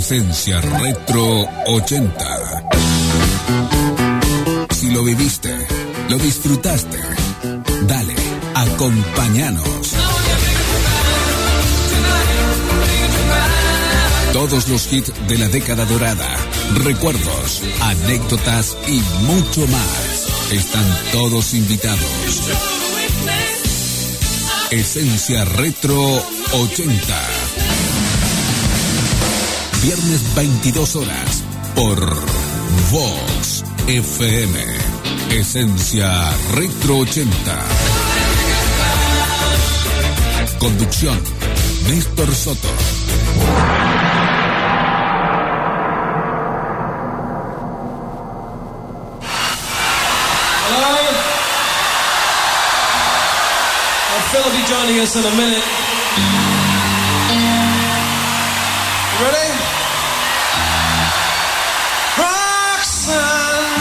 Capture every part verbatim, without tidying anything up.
Esencia Retro ochenta. Si lo viviste, lo disfrutaste, dale, acompáñanos. Todos los hits de la década dorada, recuerdos, anécdotas y mucho más. Están todos invitados. Esencia Retro ochenta. Viernes veintidós horas por Vox F M. Esencia Retro ochenta. Conducción, Néstor Soto. Phil will be joining us in a minute. Ready? Roxanne,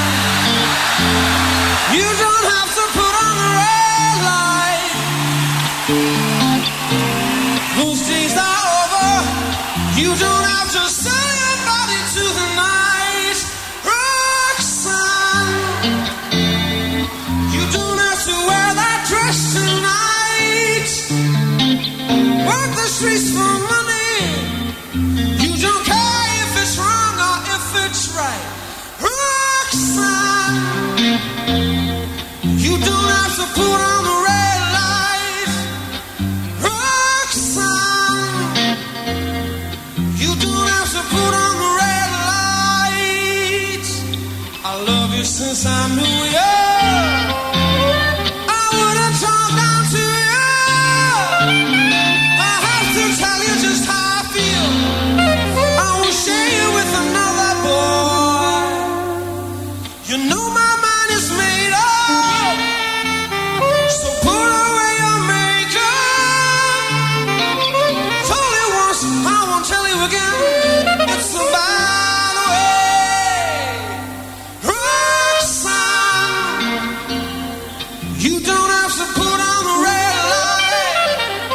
you don't have to put on the red light. Those days are over. You don't have to sell your body to the night. Roxanne, you don't have to wear that dress tonight. Work the streets for money. You don't care if it's wrong or if it's right. Roxanne, you don't have to put on the red light. Roxanne, you don't have to put on the red light. I love you since I knew you. I wouldn't talk down to you. Tell you just how I feel. I will share you with another boy. You know my mind is made up, so put away your makeup. Told you once, I won't tell you again. It's a bad way. Roxanne, you don't have to put on the red light.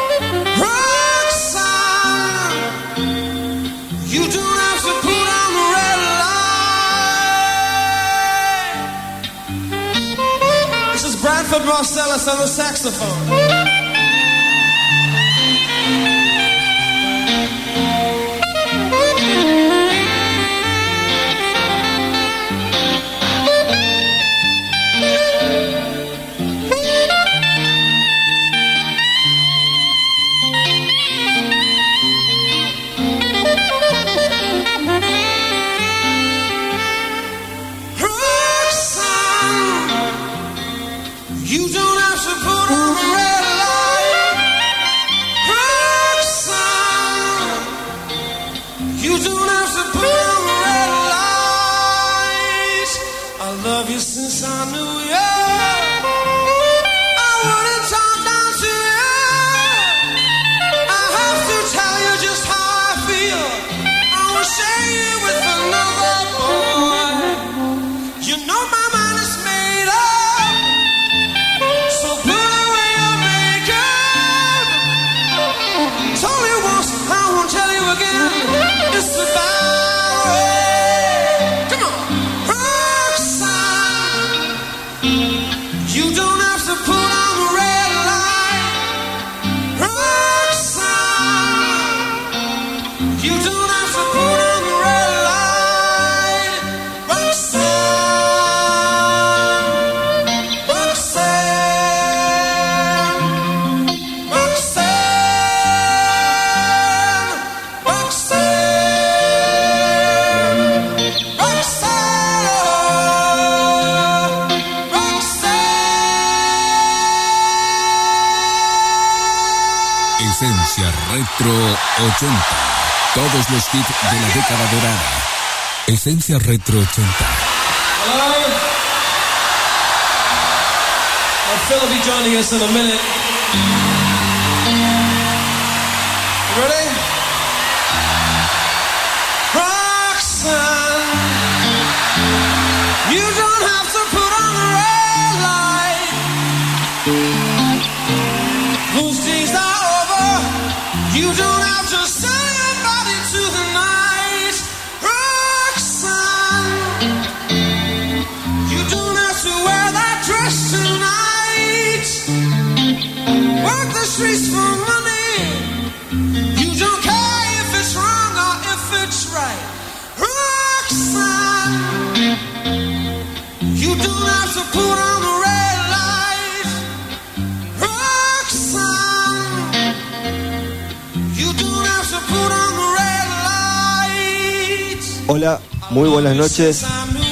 Roxanne, you don't have to put on the red light. This is Bradford Marcellus on the saxophone. You don't have to put on the red light. Roxanne, you don't have to put on the red light. I love you since I knew you. I wouldn't talk down to you. I have to tell you just how I feel. I will share you with another boy. You know my mind is made up. Told you once, I won't tell you again. It's the bad way. Come on, Roxanne, you don't have to put on the red light. Roxanne, you don't have to put on the red light. Roxanne, Roxanne, Roxanne. Esencia Retro ochenta. Todos los hits de la década dorada. Esencia Retro ochenta. Hello? Well, Phil will be joining us in a minute. Ready? Roxanne, you don't have to put on the red light. Those days are over. You don't have to sell your body to the night. Hola, muy buenas noches.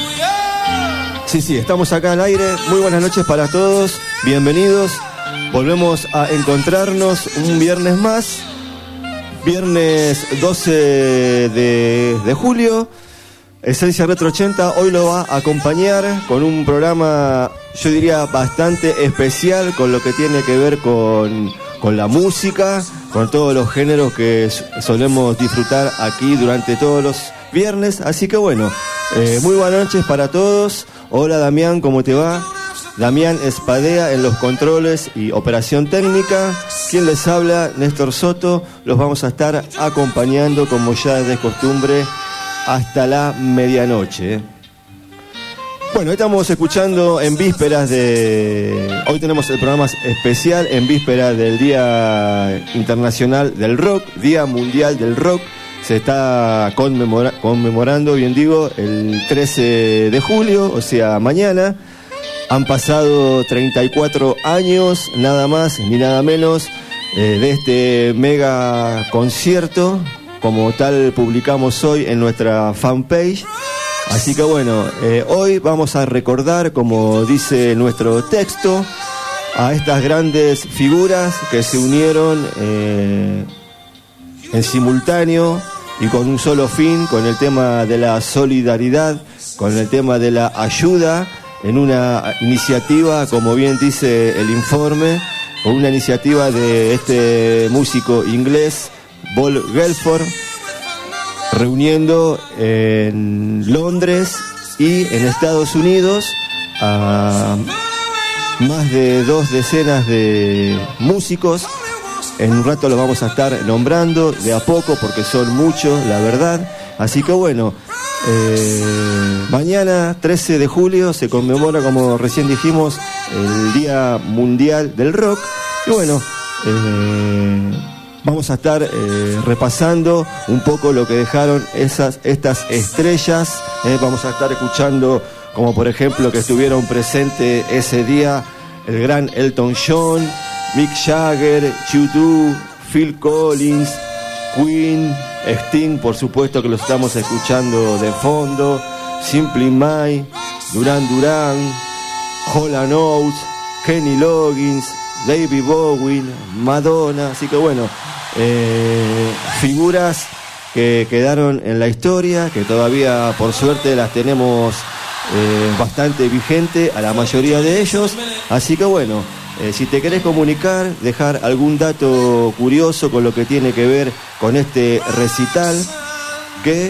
Sí, sí, estamos acá al aire. Muy buenas noches para todos. Bienvenidos. Volvemos a encontrarnos un viernes más. Viernes doce de, de julio. Esencia Retro ochenta hoy lo va a acompañar con un programa, yo diría, bastante especial con lo que tiene que ver con, con la música, con todos los géneros que solemos disfrutar aquí durante todos los viernes. Así que bueno, eh, muy buenas noches para todos. Hola Damián, ¿cómo te va? Damián Espadea en los controles y operación técnica. Quien les habla, Néstor Soto. Los vamos a estar acompañando como ya es de costumbre hasta la medianoche. Bueno, estamos escuchando en vísperas de... Hoy tenemos el programa especial en vísperas del Día Internacional del Rock, Día Mundial del Rock. Se está conmemora... conmemorando, bien digo, el trece de julio, o sea, mañana. Han pasado treinta y cuatro años, nada más ni nada menos, eh, de este mega concierto. Como tal publicamos hoy en nuestra fanpage. Así que bueno, eh, hoy vamos a recordar, como dice nuestro texto, a estas grandes figuras que se unieron eh, en simultáneo y con un solo fin, con el tema de la solidaridad, con el tema de la ayuda, en una iniciativa, como bien dice el informe, con una iniciativa de este músico inglés, Paul Gelford, reuniendo en Londres y en Estados Unidos a más de dos decenas de músicos. En un rato los vamos a estar nombrando de a poco porque son muchos, la verdad. Así que bueno, eh, mañana trece de julio se conmemora, como recién dijimos, el Día Mundial del Rock. Y bueno, eh, vamos a estar eh, repasando un poco lo que dejaron esas, estas estrellas. Eh, vamos a estar escuchando, como por ejemplo, que estuvieron presentes ese día el gran Elton John, Mick Jagger, U dos, Phil Collins, Queen, Sting, por supuesto que lo estamos escuchando de fondo, Simply Mine, Duran Duran, Hall and Oates, Kenny Loggins, David Bowie, Madonna. Así que bueno, eh, figuras que quedaron en la historia, que todavía por suerte las tenemos eh, bastante vigente a la mayoría de ellos. Así que bueno, eh, si te querés comunicar, dejar algún dato curioso con lo que tiene que ver con este recital, que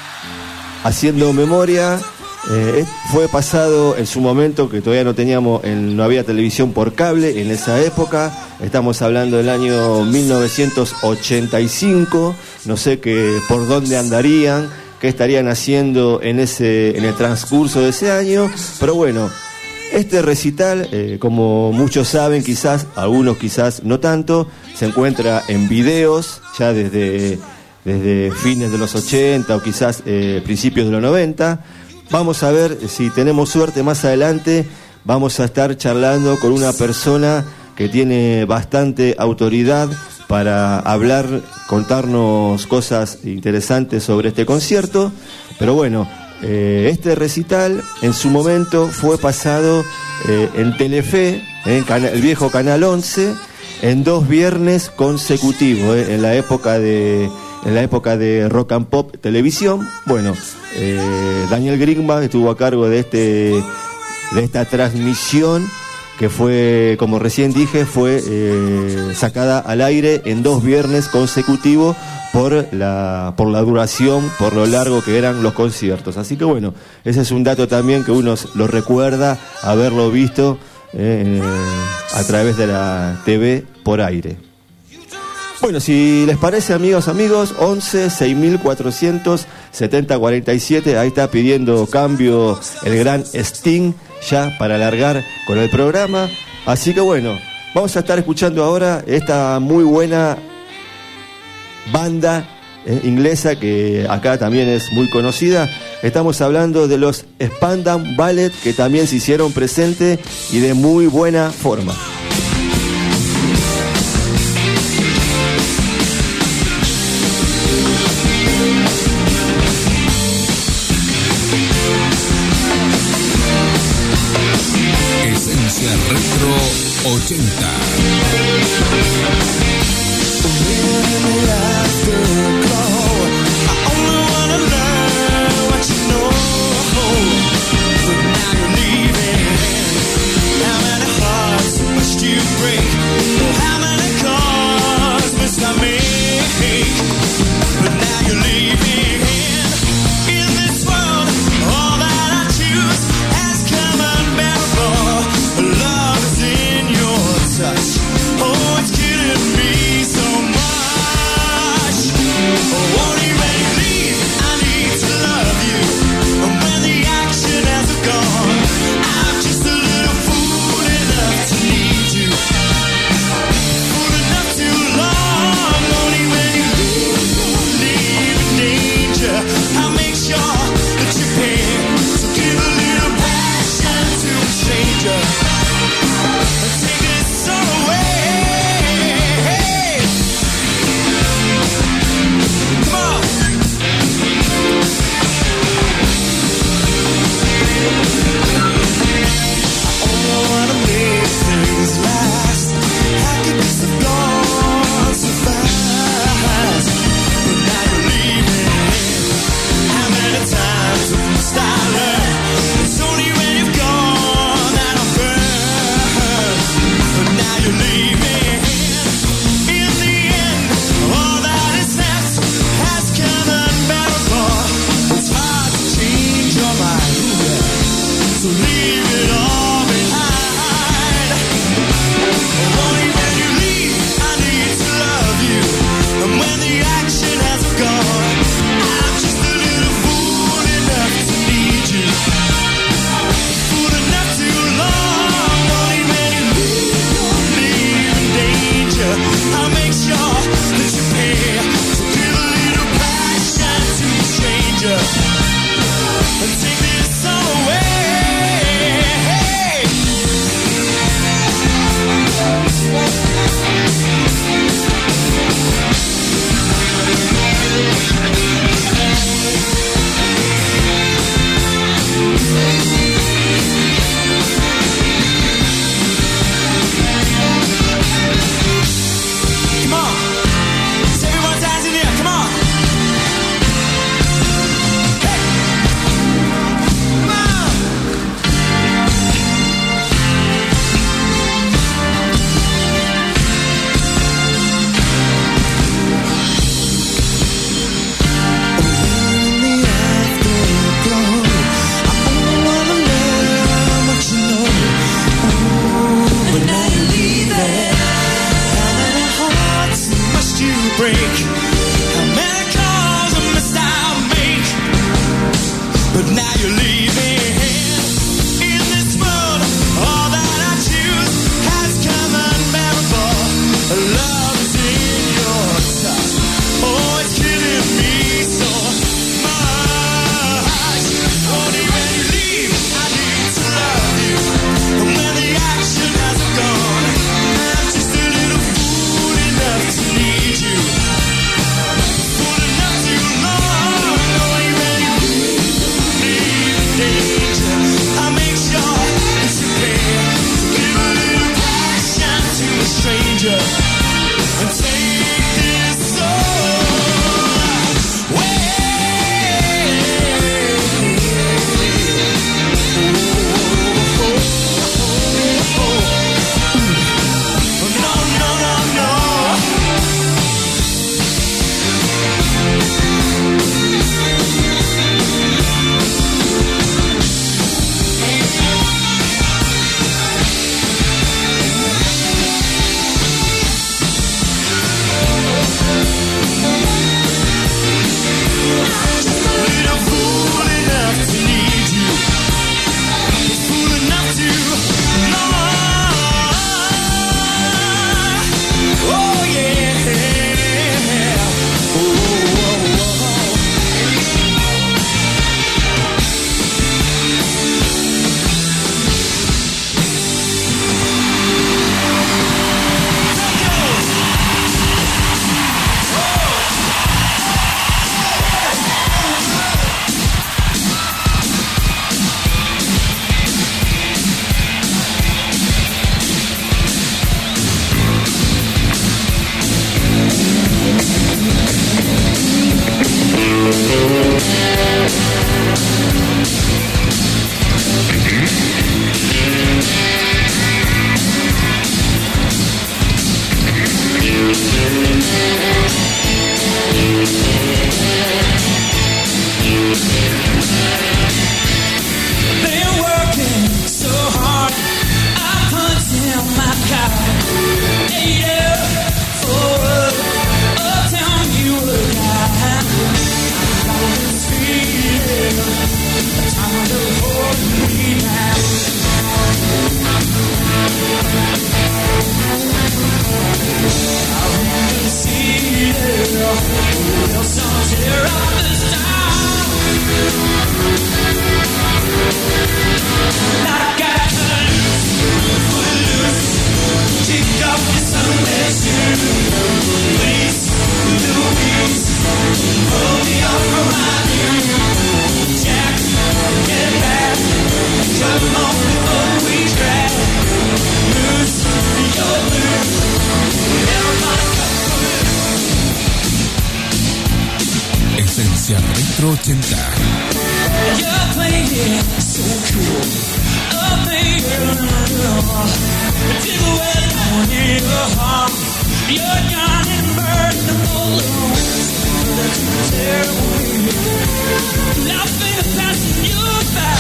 haciendo memoria, Eh, fue pasado en su momento, que todavía no teníamos, en, no había televisión por cable en esa época. Estamos hablando del año mil novecientos ochenta y cinco. No sé qué, por dónde andarían, qué estarían haciendo en ese, en el transcurso de ese año. Pero bueno, este recital, eh, como muchos saben, quizás, algunos quizás no tanto, se encuentra en videos ya desde, desde fines de los ochenta o quizás eh, principios de los noventa. Vamos a ver si tenemos suerte más adelante. Vamos a estar charlando con una persona que tiene bastante autoridad para hablar, contarnos cosas interesantes sobre este concierto. Pero bueno, eh, este recital en su momento fue pasado eh, en Telefe, en el viejo Canal once, en dos viernes consecutivos, eh, en la época de... en la época de Rock and Pop Televisión. Bueno, eh, Daniel Grigman estuvo a cargo de este de esta transmisión, que fue, como recién dije, fue eh, sacada al aire en dos viernes consecutivos por la por la duración, por lo largo que eran los conciertos. Así que bueno, ese es un dato también que uno lo recuerda haberlo visto eh, a través de la T V por aire. Bueno, si les parece, amigos, amigos, once, seis mil cuatrocientos, setenta, cuarenta y siete, ahí está pidiendo cambio el gran Sting, ya para alargar con el programa. Así que bueno, vamos a estar escuchando ahora esta muy buena banda eh, inglesa, que acá también es muy conocida. Estamos hablando de los Spandam Ballet, que también se hicieron presentes y de muy buena forma. ochenta. tear up this town. Now I got to loose, foot loose, kick off your Sunday shoes. Please, Louise, pull me off from my knees. Jack, get back, come on before we crash. Loose, you're loose, everybody cut for it. Esencia Retro ochenta. You're playing so cool. Oh, baby, dig away on your heart. You're gone and burned the balloons. That's terrible. Nothing is passing you by.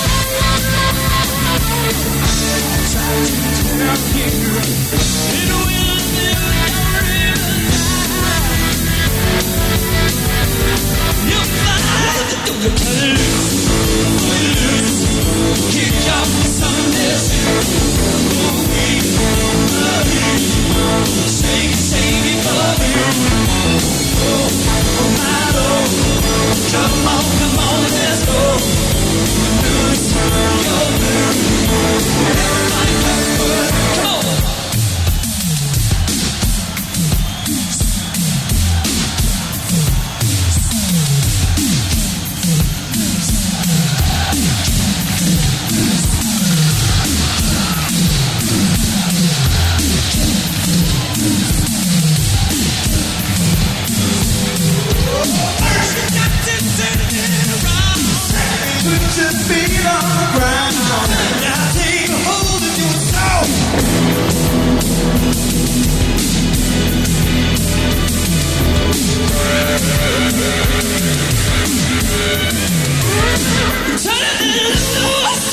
Try to tear you. It will do you find that you can lose, lose, kick off the Sunday shoes. We believe, shake, shake it for you. Oh, oh my Lord, come on, come on, let's go. Lose, you're loose, everybody clap for it. Come on. Put your feet on the ground. Now take a hold of your soul. Turn it loose.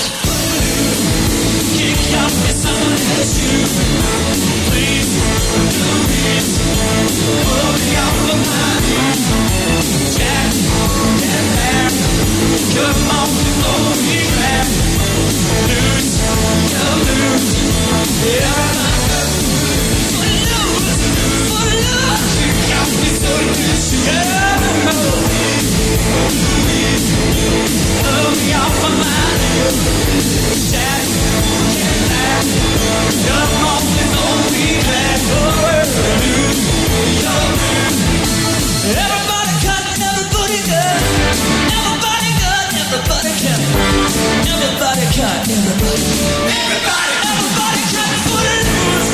Kick off your Sunday shoes. Please, please, pull me off of my knees. Jack, get back. Come on before we crash. Lose, you're loose. Everybody lose, lose. Kick off your Sunday shoes. Pull me off of my knees. Jack, get back. Come on before we crash. Lose, you're loose. Everybody cut and everybody good. Everybody good, everybody cut. Everybody cut, everybody. Everybody, everybody cut for the news.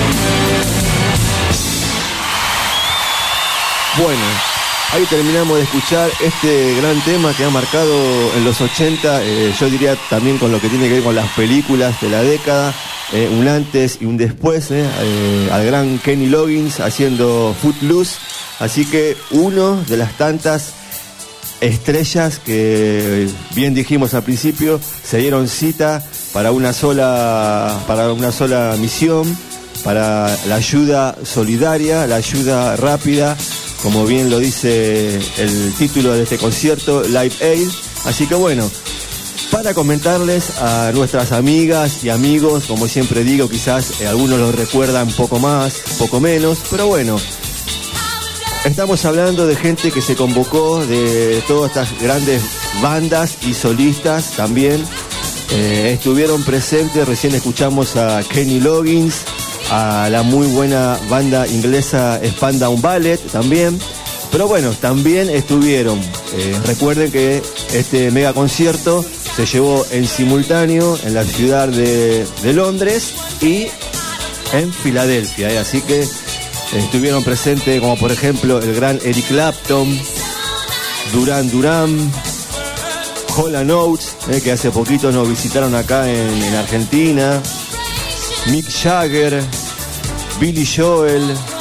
Bueno, ahí terminamos de escuchar este gran tema que ha marcado en los ochenta, eh, yo diría también con lo que tiene que ver con las películas de la década, eh, un antes y un después, eh, eh, al gran Kenny Loggins haciendo Footloose, así que uno de las tantas estrellas que, bien dijimos al principio, se dieron cita para una sola, para una sola misión, para la ayuda solidaria, la ayuda rápida, como bien lo dice el título de este concierto, Live Aid. Así que bueno, para comentarles a nuestras amigas y amigos, como siempre digo, quizás eh, algunos lo recuerdan poco más, poco menos, pero bueno, estamos hablando de gente que se convocó, de todas estas grandes bandas y solistas también. Eh, estuvieron presentes, recién escuchamos a Kenny Loggins, a la muy buena banda inglesa Spandau Ballet también. Pero bueno, también estuvieron, eh, recuerden que este mega concierto se llevó en simultáneo en la ciudad de, de Londres y en Filadelfia, eh, así que estuvieron presentes como por ejemplo el gran Eric Clapton, Duran Duran, Hall and Oates, eh, que hace poquito nos visitaron acá en, en Argentina, Mick Jagger, Billy Joel,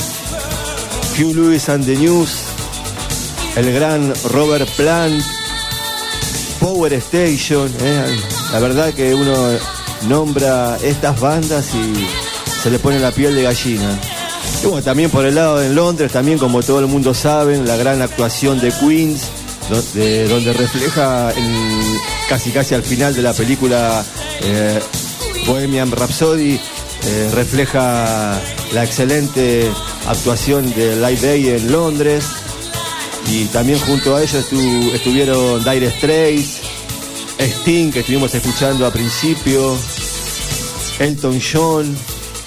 Hugh Lewis and the News, el gran Robert Plant, Power Station, eh, la verdad que uno nombra estas bandas y se le pone la piel de gallina. Y bueno, también por el lado de Londres, también como todo el mundo sabe, la gran actuación de Queens, donde, donde refleja en, casi casi al final de la película eh, Bohemian Rhapsody, eh, refleja la excelente actuación de Live Aid en Londres. Y también junto a ellos estu- estuvieron Dire Straits, Sting, que estuvimos escuchando a principio, Elton John,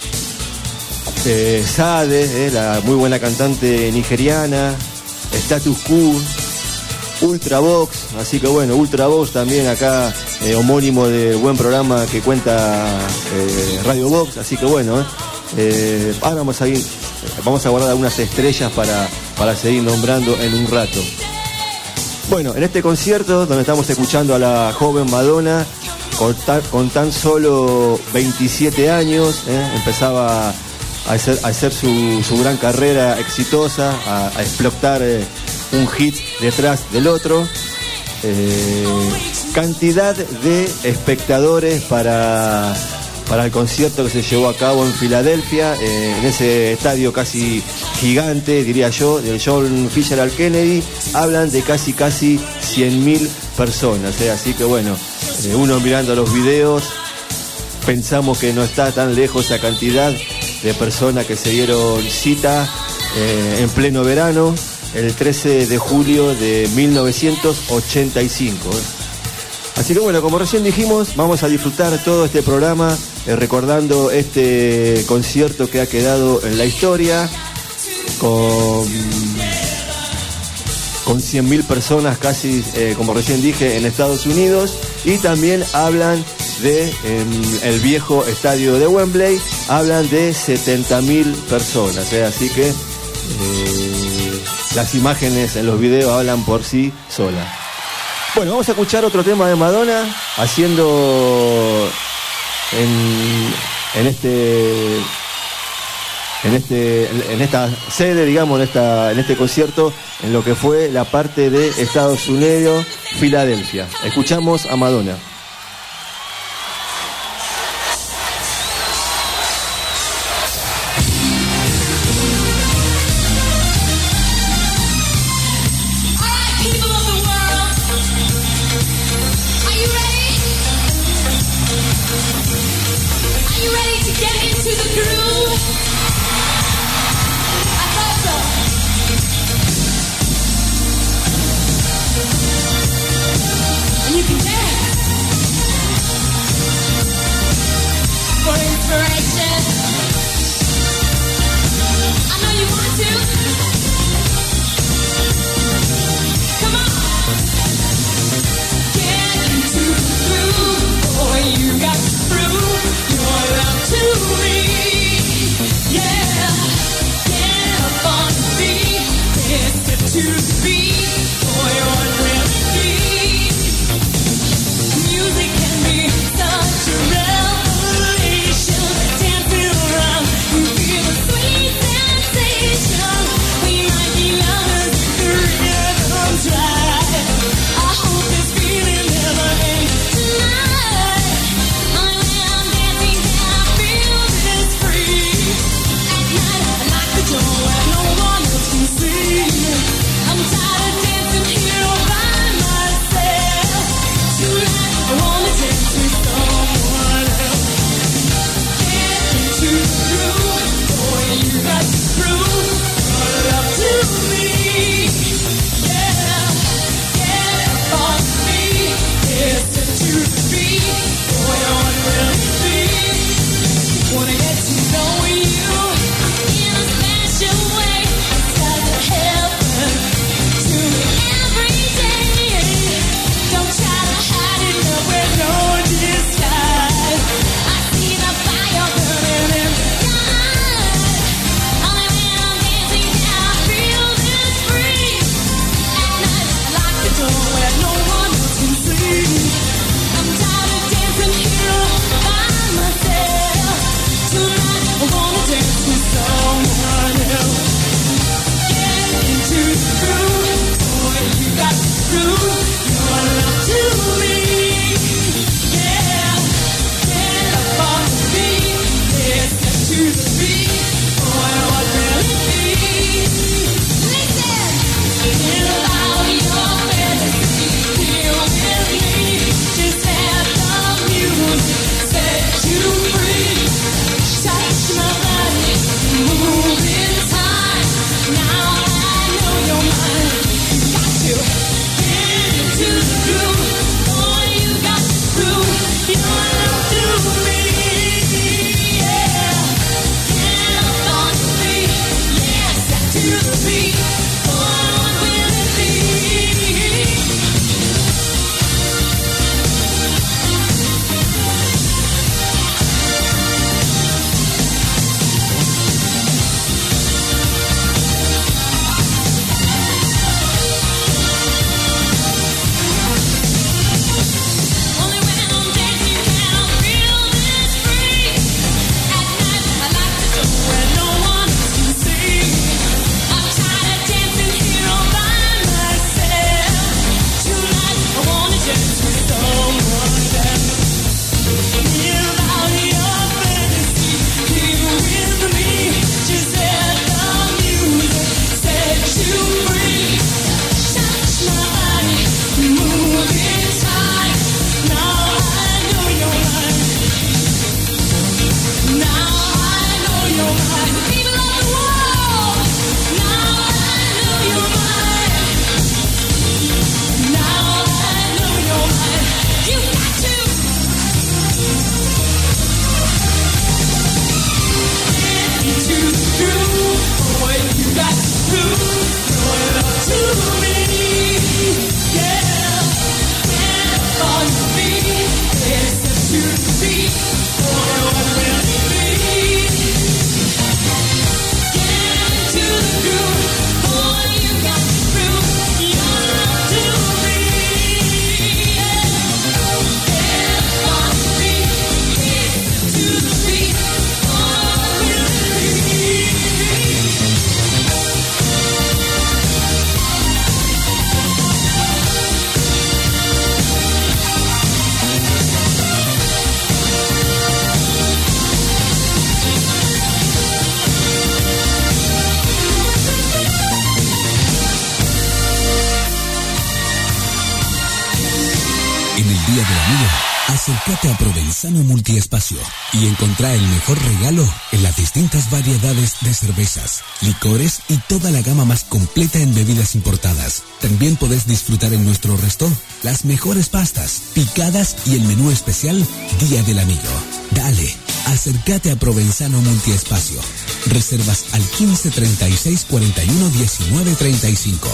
eh, Sade, eh, la muy buena cantante nigeriana, Status Quo, Ultravox, así que bueno, Ultravox también acá, eh, homónimo de buen programa que cuenta eh, Radio Box, así que bueno, eh, eh, ahora vamos a ir, vamos a guardar algunas estrellas para, para seguir nombrando en un rato. Bueno, en este concierto donde estamos escuchando a la joven Madonna con, ta, con tan solo veintisiete años, eh, empezaba a hacer, a hacer su, su gran carrera exitosa, a, a explotar eh, un hit detrás del otro. Eh, cantidad de espectadores para, para el concierto que se llevó a cabo en Filadelfia, eh, en ese estadio casi gigante, diría yo, del John Fitzgerald Kennedy. Hablan de casi casi cien mil personas, eh, así que bueno, eh, uno mirando los videos pensamos que no está tan lejos esa cantidad de personas que se dieron cita eh, en pleno verano el trece de julio de mil novecientos ochenta y cinco. ¿eh? Así que bueno, como recién dijimos, vamos a disfrutar todo este programa eh, recordando este concierto que ha quedado en la historia con, con cien mil personas casi, eh, como recién dije, en Estados Unidos, y también hablan de en el viejo estadio de Wembley, hablan de setenta mil personas, ¿eh? Así que eh, las imágenes en los videos hablan por sí solas. Bueno, vamos a escuchar otro tema de Madonna haciendo en, en este en este en esta sede, digamos, en esta en este concierto, en lo que fue la parte de Estados Unidos, Filadelfia. Escuchamos a Madonna. To me Día del Amigo, acércate a Provenzano Multiespacio y encontrá el mejor regalo en las distintas variedades de cervezas, licores y toda la gama más completa en bebidas importadas. También podés disfrutar en nuestro resto las mejores pastas, picadas y el menú especial Día del Amigo. Dale, acércate a Provenzano Multiespacio. Reservas al quince treinta y seis cuarenta y uno diecinueve treinta y cinco.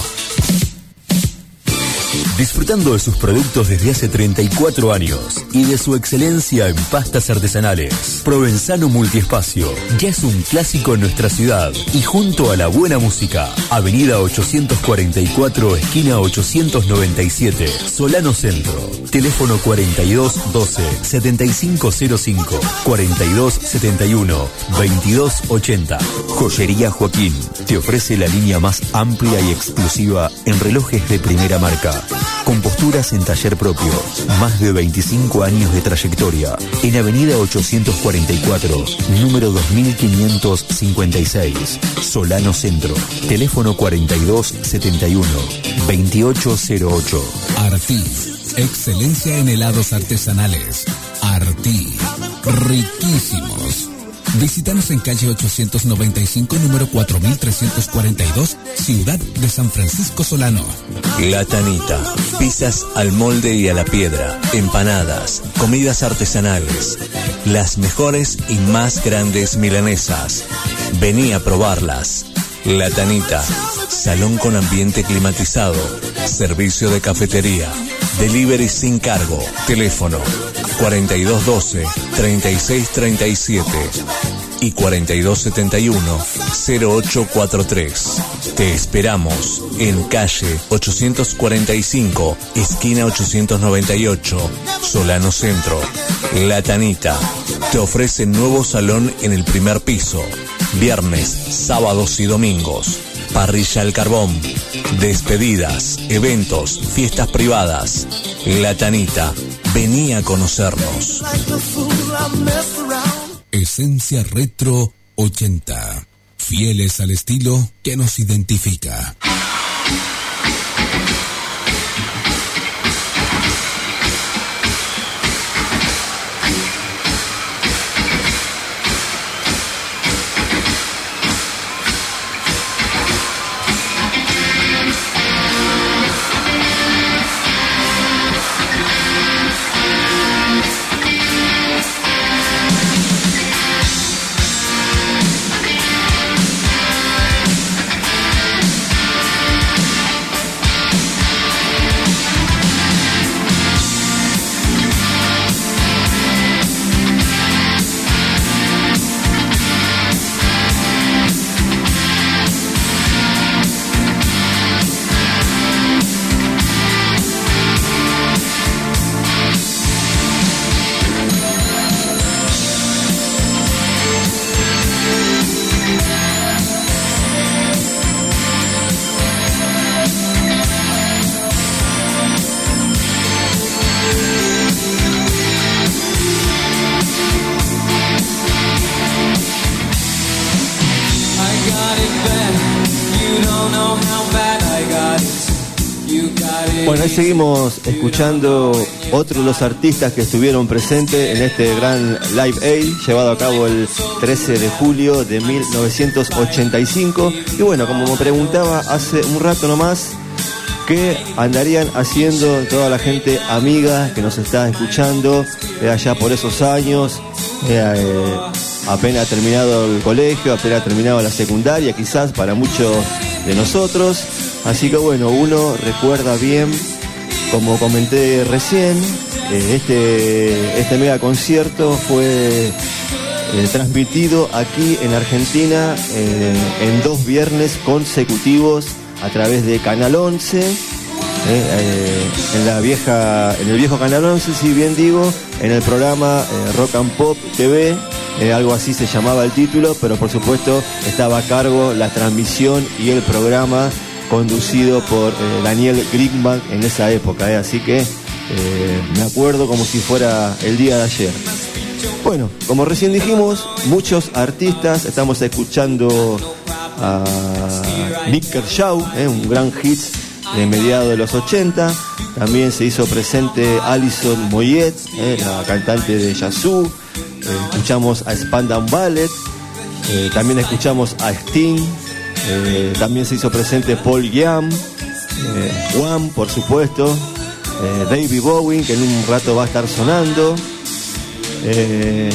Disfrutando de sus productos desde hace treinta y cuatro años y de su excelencia en pastas artesanales, Provenzano Multiespacio ya es un clásico en nuestra ciudad y junto a la buena música, Avenida ochocientos cuarenta y cuatro, esquina ochocientos noventa y siete, Solano Centro. Teléfono cuarenta y dos doce setenta y cinco cero cinco, cuarenta y dos setenta y uno veintidós ochenta. Joyería Joaquín te ofrece la línea más amplia y exclusiva en relojes de primera marca, con posturas en taller propio, más de veinticinco años de trayectoria, en Avenida ochocientos cuarenta y cuatro, número dos mil quinientos cincuenta y seis, Solano Centro. Teléfono cuarenta y dos setenta y uno veintiocho cero ocho. Artí, excelencia en helados artesanales. Artí, riquísimos. Visítanos en calle ochocientos noventa y cinco, número cuatro mil trescientos cuarenta y dos, Ciudad de San Francisco Solano. La Tanita, pizzas al molde y a la piedra, empanadas, comidas artesanales, las mejores y más grandes milanesas. Vení a probarlas. La Tanita, salón con ambiente climatizado, servicio de cafetería, delivery sin cargo, teléfono cuarenta y dos doce treinta y seis treinta y siete y cuarenta y dos setenta y uno cero ocho cuarenta y tres. Te esperamos en calle ochocientos cuarenta y cinco, esquina ochocientos noventa y ocho, Solano Centro. La Tanita te ofrece nuevo salón en el primer piso, viernes, sábados y domingos, parrilla al carbón, despedidas, eventos, fiestas privadas. La Tanita, vení a conocernos. Esencia Retro ochenta. Fieles al estilo que nos identifica. Bueno, ahí seguimos escuchando otros de los artistas que estuvieron presentes en este gran Live Aid llevado a cabo el trece de julio de mil novecientos ochenta y cinco. Y bueno, como me preguntaba hace un rato nomás, ¿qué andarían haciendo toda la gente amiga que nos está escuchando eh, allá por esos años? Eh, eh, apenas terminado el colegio, apenas terminado la secundaria, quizás para muchos de nosotros. Así que bueno, uno recuerda bien, como comenté recién, eh, este, este mega concierto fue eh, transmitido aquí en Argentina eh, en dos viernes consecutivos a través de Canal once, eh, eh, en la vieja, en el viejo Canal once, si bien digo, en el programa eh, Rock and Pop T V, eh, algo así se llamaba el título, pero por supuesto estaba a cargo la transmisión y el programa conducido por eh, Daniel Grigman en esa época, eh, así que eh, me acuerdo como si fuera el día de ayer. Bueno, como recién dijimos, muchos artistas, estamos escuchando a Nick Kershaw, eh, un gran hit de mediados de los ochenta. También se hizo presente Alison Moyet, eh, la cantante de Yazoo. Eh, escuchamos a Spandau Ballet, eh, también escuchamos a Sting. Eh, también se hizo presente Paul Young, eh, Wham, por supuesto, eh, David Bowie, que en un rato va a estar sonando, eh,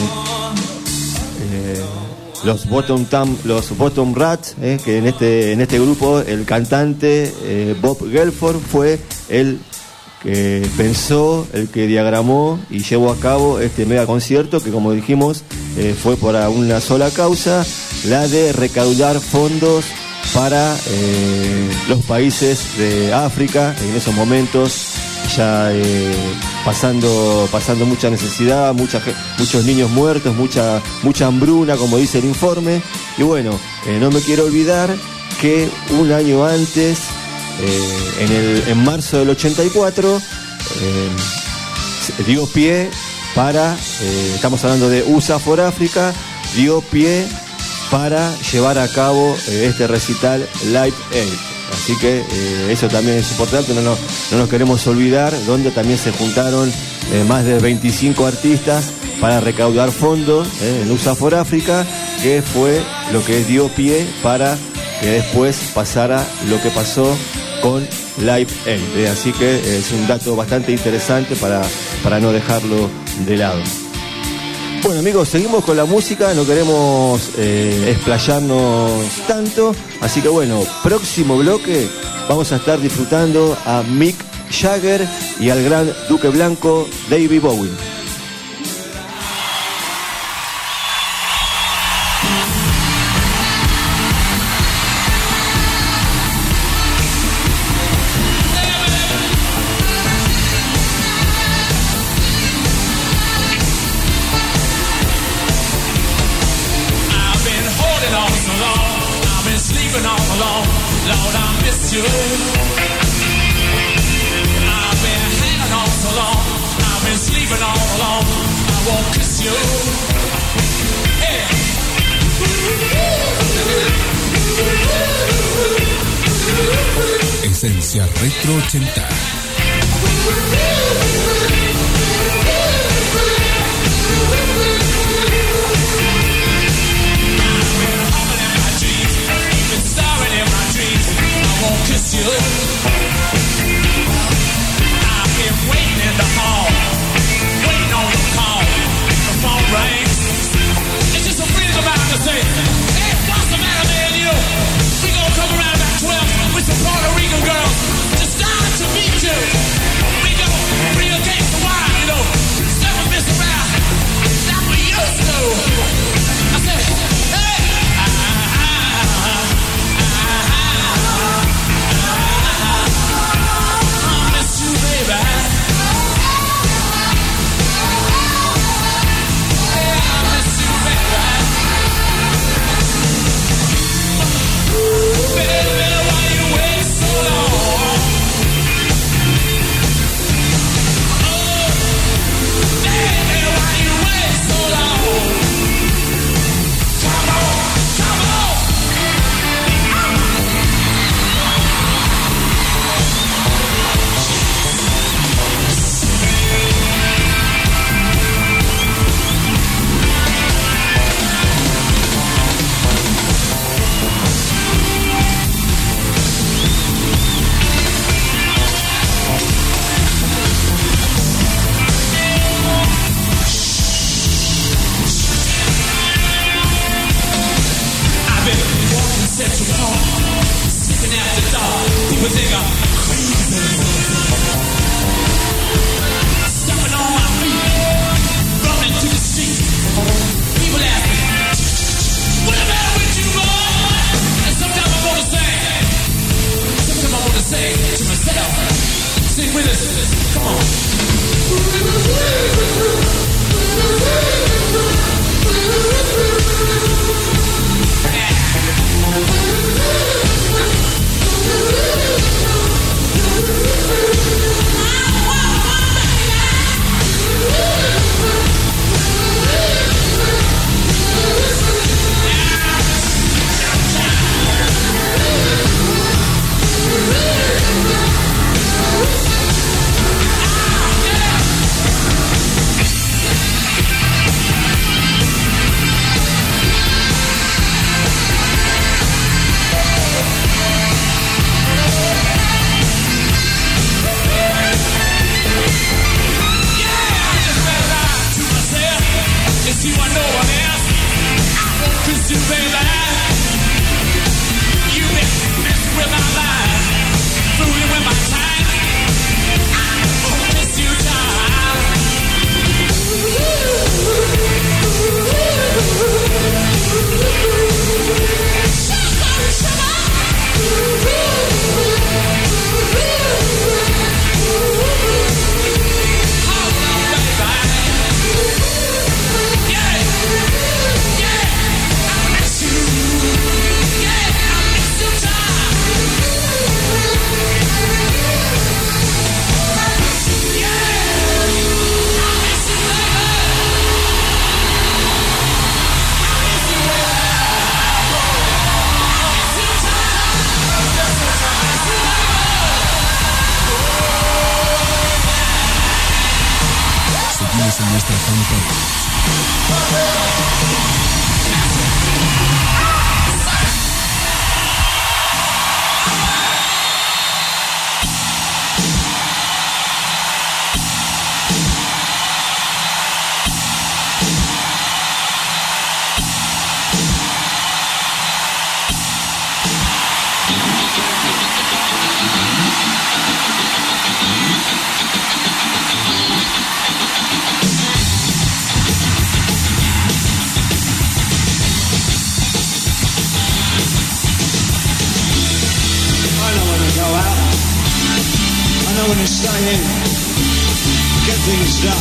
eh, los Bottom Tam, los Bottom Rats, eh, que en este en este grupo el cantante eh, Bob Geldof fue el que pensó, el que diagramó y llevó a cabo este mega concierto que, como dijimos, eh, fue por una sola causa, la de recaudar fondos para eh, los países de África, en esos momentos ya eh, pasando pasando mucha necesidad, mucha, muchos niños muertos, mucha mucha hambruna, como dice el informe. Y bueno, eh, no me quiero olvidar que un año antes, eh, en, el, en marzo del ochenta y cuatro, eh, dio pie para, eh, estamos hablando de U S A for Africa, dio pie para llevar a cabo eh, este recital Live Aid. Así que eh, eso también es importante, no nos, no nos queremos olvidar, donde también se juntaron eh, más de veinticinco artistas para recaudar fondos eh, en U S A for Africa, que fue lo que dio pie para que después pasara lo que pasó con Live Aid. Eh, así que eh, es un dato bastante interesante para, para no dejarlo de lado. Bueno, amigos, seguimos con la música, no queremos eh, explayarnos tanto, así que bueno, próximo bloque vamos a estar disfrutando a Mick Jagger y al gran Duque Blanco David Bowie. Esencia Retro ochenta. En nuestra fanpage. When to stay in, get things done.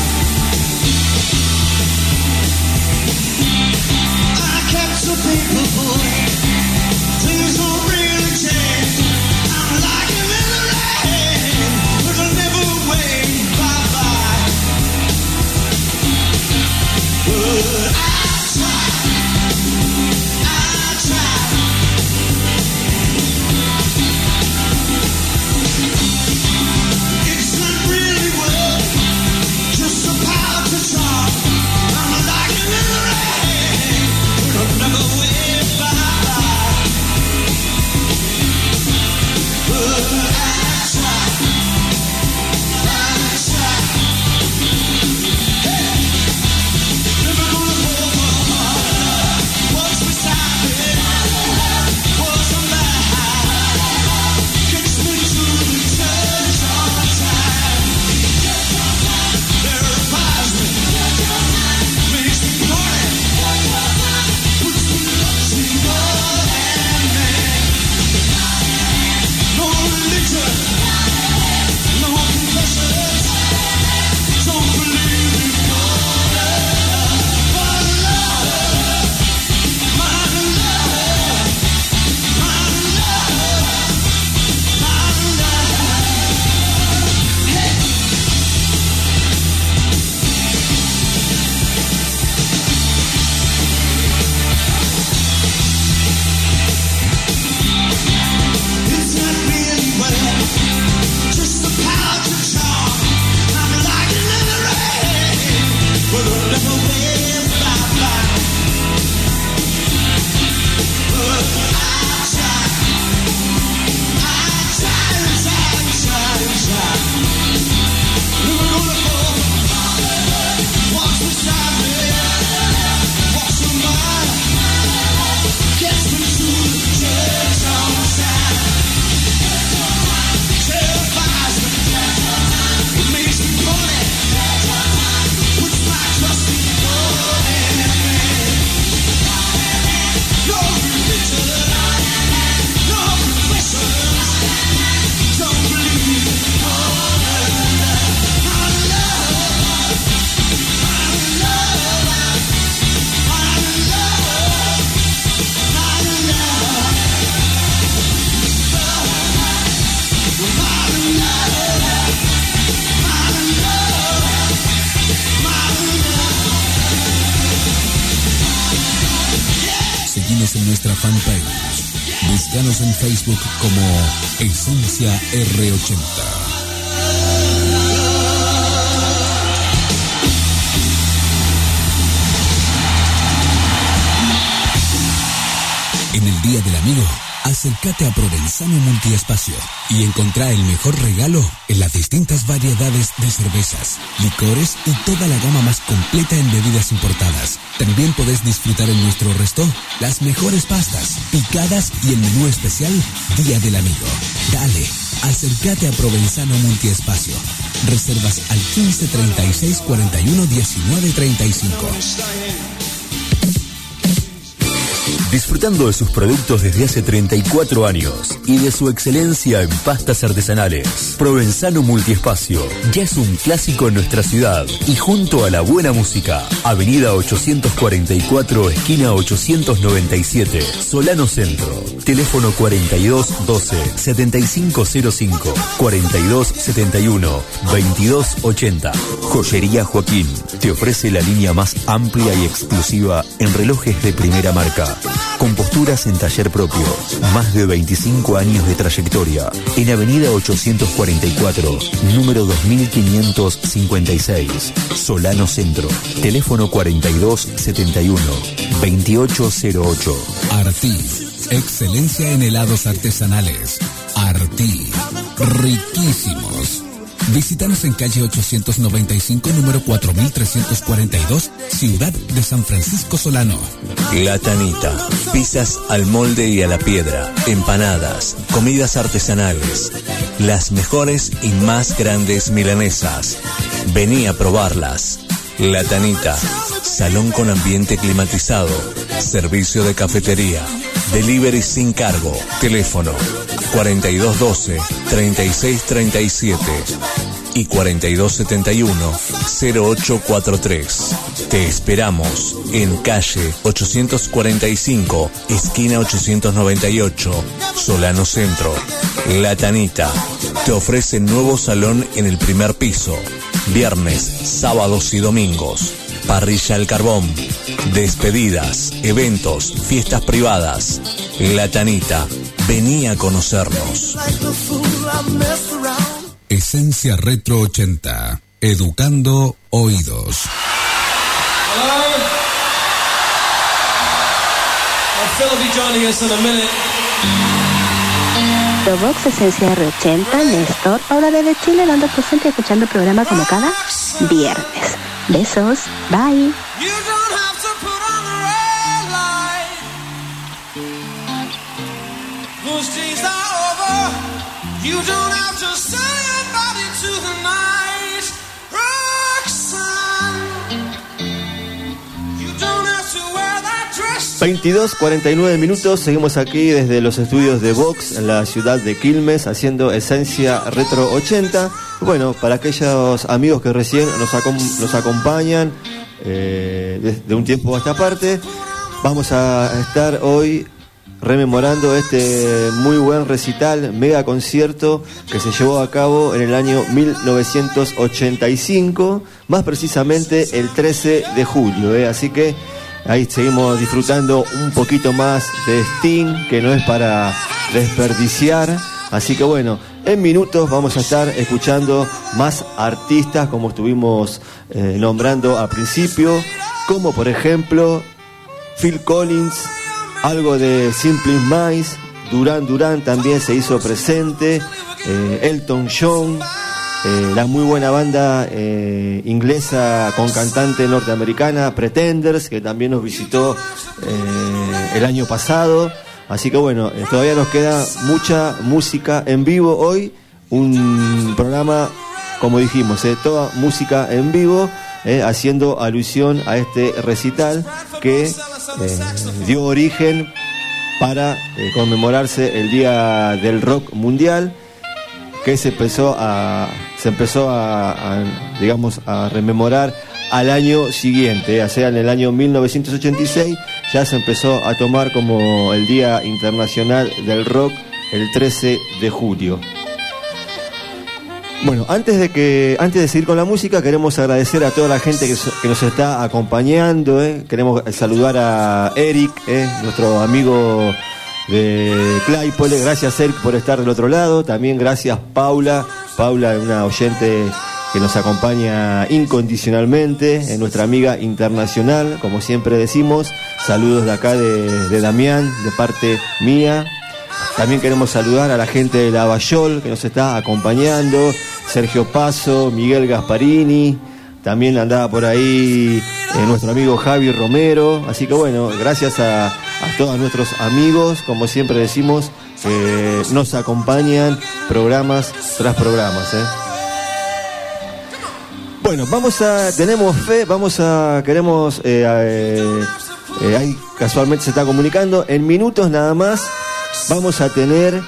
I kept the people, boy. Things won't really change. I'm like him in the rain, but I'll never wait. Bye bye. But I try, I try. I'm like in the rain, but I'll never wait by. Seguinos en nuestra fanpage. Búscanos en Facebook como Esencia R ochenta. En el Día del Amigo, acércate a Provenzano Multiespacio y encontrá el mejor regalo en las distintas variedades de cervezas, licores y toda la gama más completa en bebidas importadas. También podés disfrutar en nuestro resto las mejores pastas, picadas y el menú especial Día del Amigo. Dale, acércate a Provenzano Multiespacio. Reservas al quince treinta y seis cuarenta y uno diecinueve treinta y cinco. Disfrutando de sus productos desde hace treinta y cuatro años y de su excelencia en pastas artesanales, Provenzano Multiespacio ya es un clásico en nuestra ciudad y junto a la buena música, Avenida ochocientos cuarenta y cuatro, esquina ochocientos noventa y siete, Solano Centro. Teléfono cuarenta y dos doce setenta y cinco cero cinco, cuarenta y dos setenta y uno veintidós ochenta. Joyería Joaquín te ofrece la línea más amplia y exclusiva en relojes de primera marca, con posturas en taller propio, más de veinticinco años de trayectoria, en Avenida ochocientos cuarenta y cuatro, número dos mil quinientos cincuenta y seis, Solano Centro. Teléfono cuarenta y dos setenta y uno veintiocho cero ocho. Artí, excelencia en helados artesanales. Artí, riquísimos. Visítanos en calle ochocientos noventa y cinco, número cuatro mil trescientos cuarenta y dos, Ciudad de San Francisco Solano. La Tanita, pizzas al molde y a la piedra, empanadas, comidas artesanales, las mejores y más grandes milanesas. Vení a probarlas. La Tanita, salón con ambiente climatizado, servicio de cafetería, delivery sin cargo, teléfono cuarenta y dos doce treinta y seis treinta y siete y cuarenta y dos setenta y uno cero ocho cuarenta y tres. Te esperamos en calle ochocientos cuarenta y cinco, esquina ochocientos noventa y ocho, Solano Centro. La Tanita te ofrece nuevo salón en el primer piso, viernes, sábados y domingos, parrilla al carbón, despedidas, eventos, fiestas privadas. La Tanita, vení a conocernos. Esencia Retro ochenta, educando oídos. Hello? Well, Phil will be joining us in a minute. Provox Esencia R ochenta, Néstor, Paula de Chile, dando presente y escuchando el programa como cada viernes. Besos, bye. You don't have to put on the red light. Those days are over. You don't have to say goodbye to the night, Roxanne. You don't have to wear that dress. veintidós cuarenta y nueve minutos, seguimos aquí desde los estudios de Vox en la ciudad de Quilmes haciendo Esencia Retro ochenta. Bueno, para aquellos amigos que recién nos, acom- nos acompañan eh, desde un tiempo a esta parte, vamos a estar hoy rememorando este muy buen recital, mega concierto que se llevó a cabo en el año mil novecientos ochenta y cinco, más precisamente el trece de julio, ¿eh? Así que ahí seguimos disfrutando un poquito más de Sting, que no es para desperdiciar. Así que bueno, en minutos vamos a estar escuchando más artistas como estuvimos eh, nombrando al principio, como por ejemplo Phil Collins, algo de Simple Minds, Duran Duran también se hizo presente, eh, Elton John, eh, la muy buena banda eh, inglesa con cantante norteamericana Pretenders, que también nos visitó eh, el año pasado. Así que bueno, eh, todavía nos queda mucha música en vivo hoy, un programa, como dijimos, eh, toda música en vivo, eh, haciendo alusión a este recital que eh, dio origen para eh, conmemorarse el Día del Rock Mundial, que se empezó a se empezó a, a digamos a rememorar al año siguiente, o sea, en el año mil novecientos ochenta y seis ya se empezó a tomar como el Día Internacional del Rock el trece de julio. Bueno, antes de que antes de seguir con la música, queremos agradecer a toda la gente que, que nos está acompañando. ¿eh? Queremos saludar a Eric, ¿eh? nuestro amigo de Claypole. Gracias, Eric, por estar del otro lado. También gracias, Paula. Paula, una oyente que nos acompaña incondicionalmente, es nuestra amiga internacional, como siempre decimos. Saludos de acá de, de Damián, de parte mía. También queremos saludar a la gente de Lavallol que nos está acompañando, Sergio Paso, Miguel Gasparini, también andaba por ahí eh, nuestro amigo Javi Romero. Así que bueno, gracias a, a todos nuestros amigos, como siempre decimos, que nos acompañan programas tras programas, ¿eh? Bueno, vamos a, tenemos fe, vamos a, queremos, eh, eh, eh, ahí casualmente se está comunicando, en minutos nada más vamos a tener,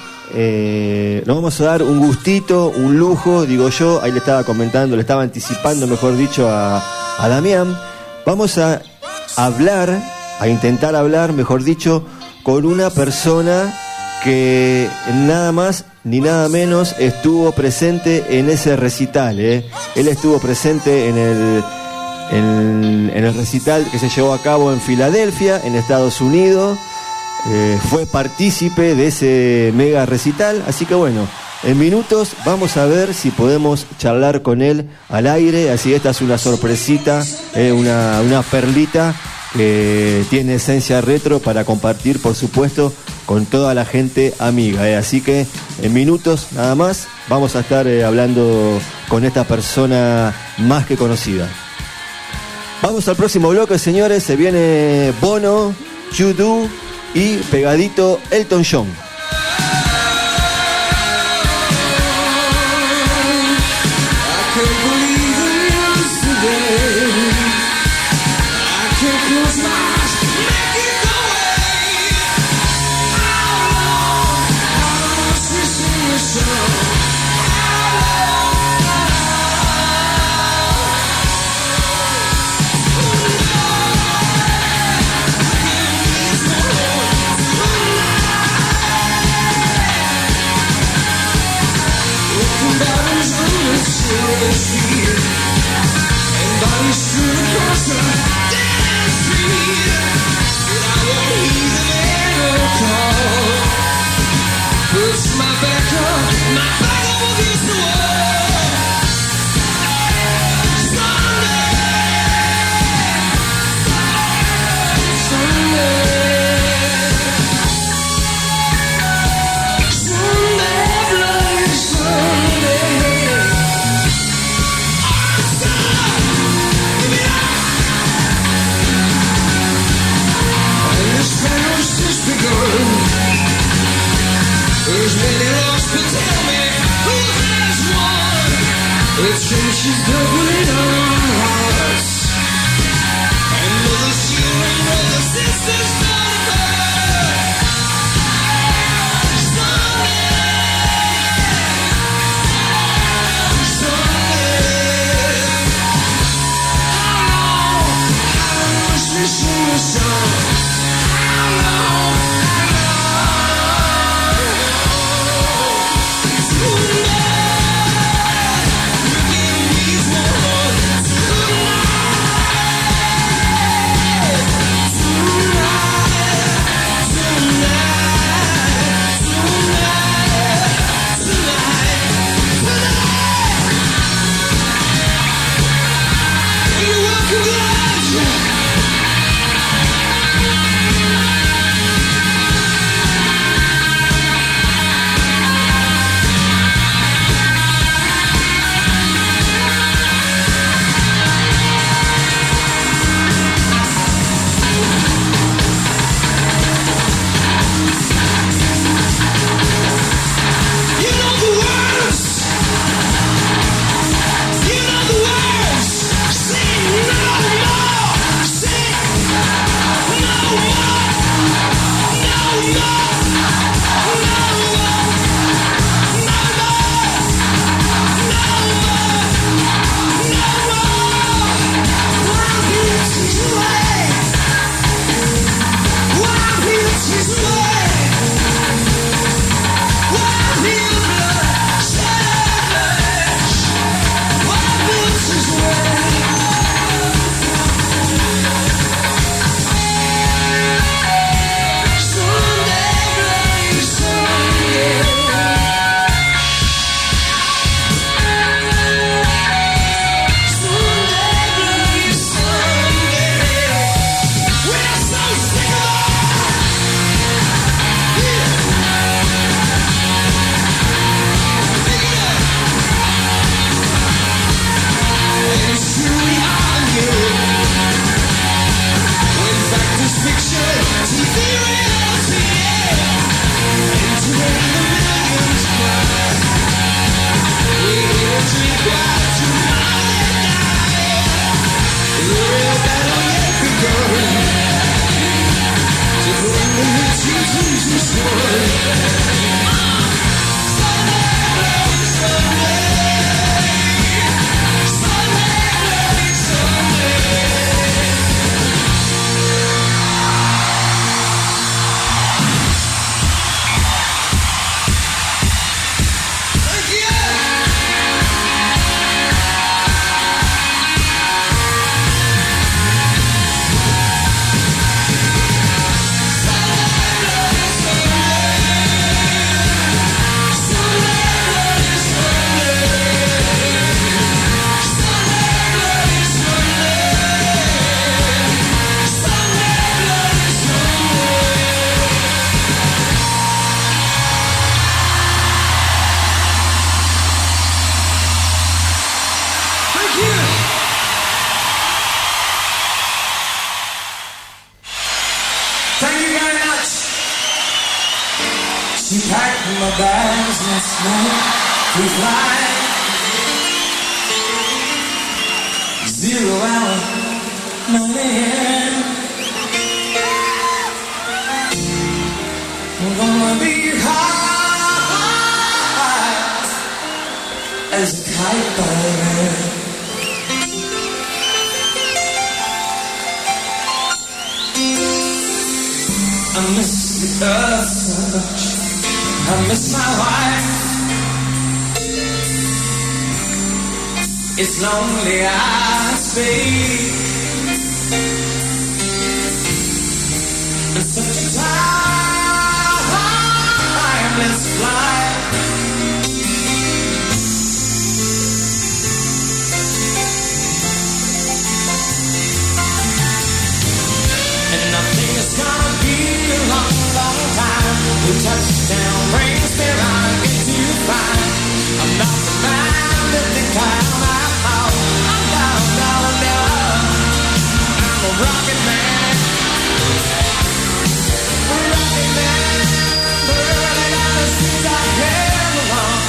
eh, nos vamos a dar un gustito, un lujo, digo yo, ahí le estaba comentando, le estaba anticipando, mejor dicho, a, a Damián. Vamos a hablar, a intentar hablar, mejor dicho, con una persona que nada más ni nada menos estuvo presente en ese recital, ¿eh? Él estuvo presente en el, en, en el recital que se llevó a cabo en Filadelfia, en Estados Unidos. Eh, fue partícipe de ese mega recital, así que bueno, en minutos vamos a ver si podemos charlar con él al aire. Así esta es una sorpresita, eh, una, una perlita que tiene esencia retro para compartir, por supuesto, con toda la gente amiga, eh. Así que en minutos nada más vamos a estar eh, hablando con esta persona más que conocida. Vamos al próximo bloque, señores. Se viene Bono, You Do y pegadito Elton John. Ooh, our bags last night. We fly. Zero hour, nine a.m. We're gonna be high as a kite by then. I miss the earth so much. I miss my wife. It's lonely, I stay. And such a timeless life. And nothing is gonna be a long, long time. The touchdown brings me right into fine. I'm not the man that think I'm out. I'm down, down, down. I'm a rocket man. A rocket man. Burning out the streets I came along.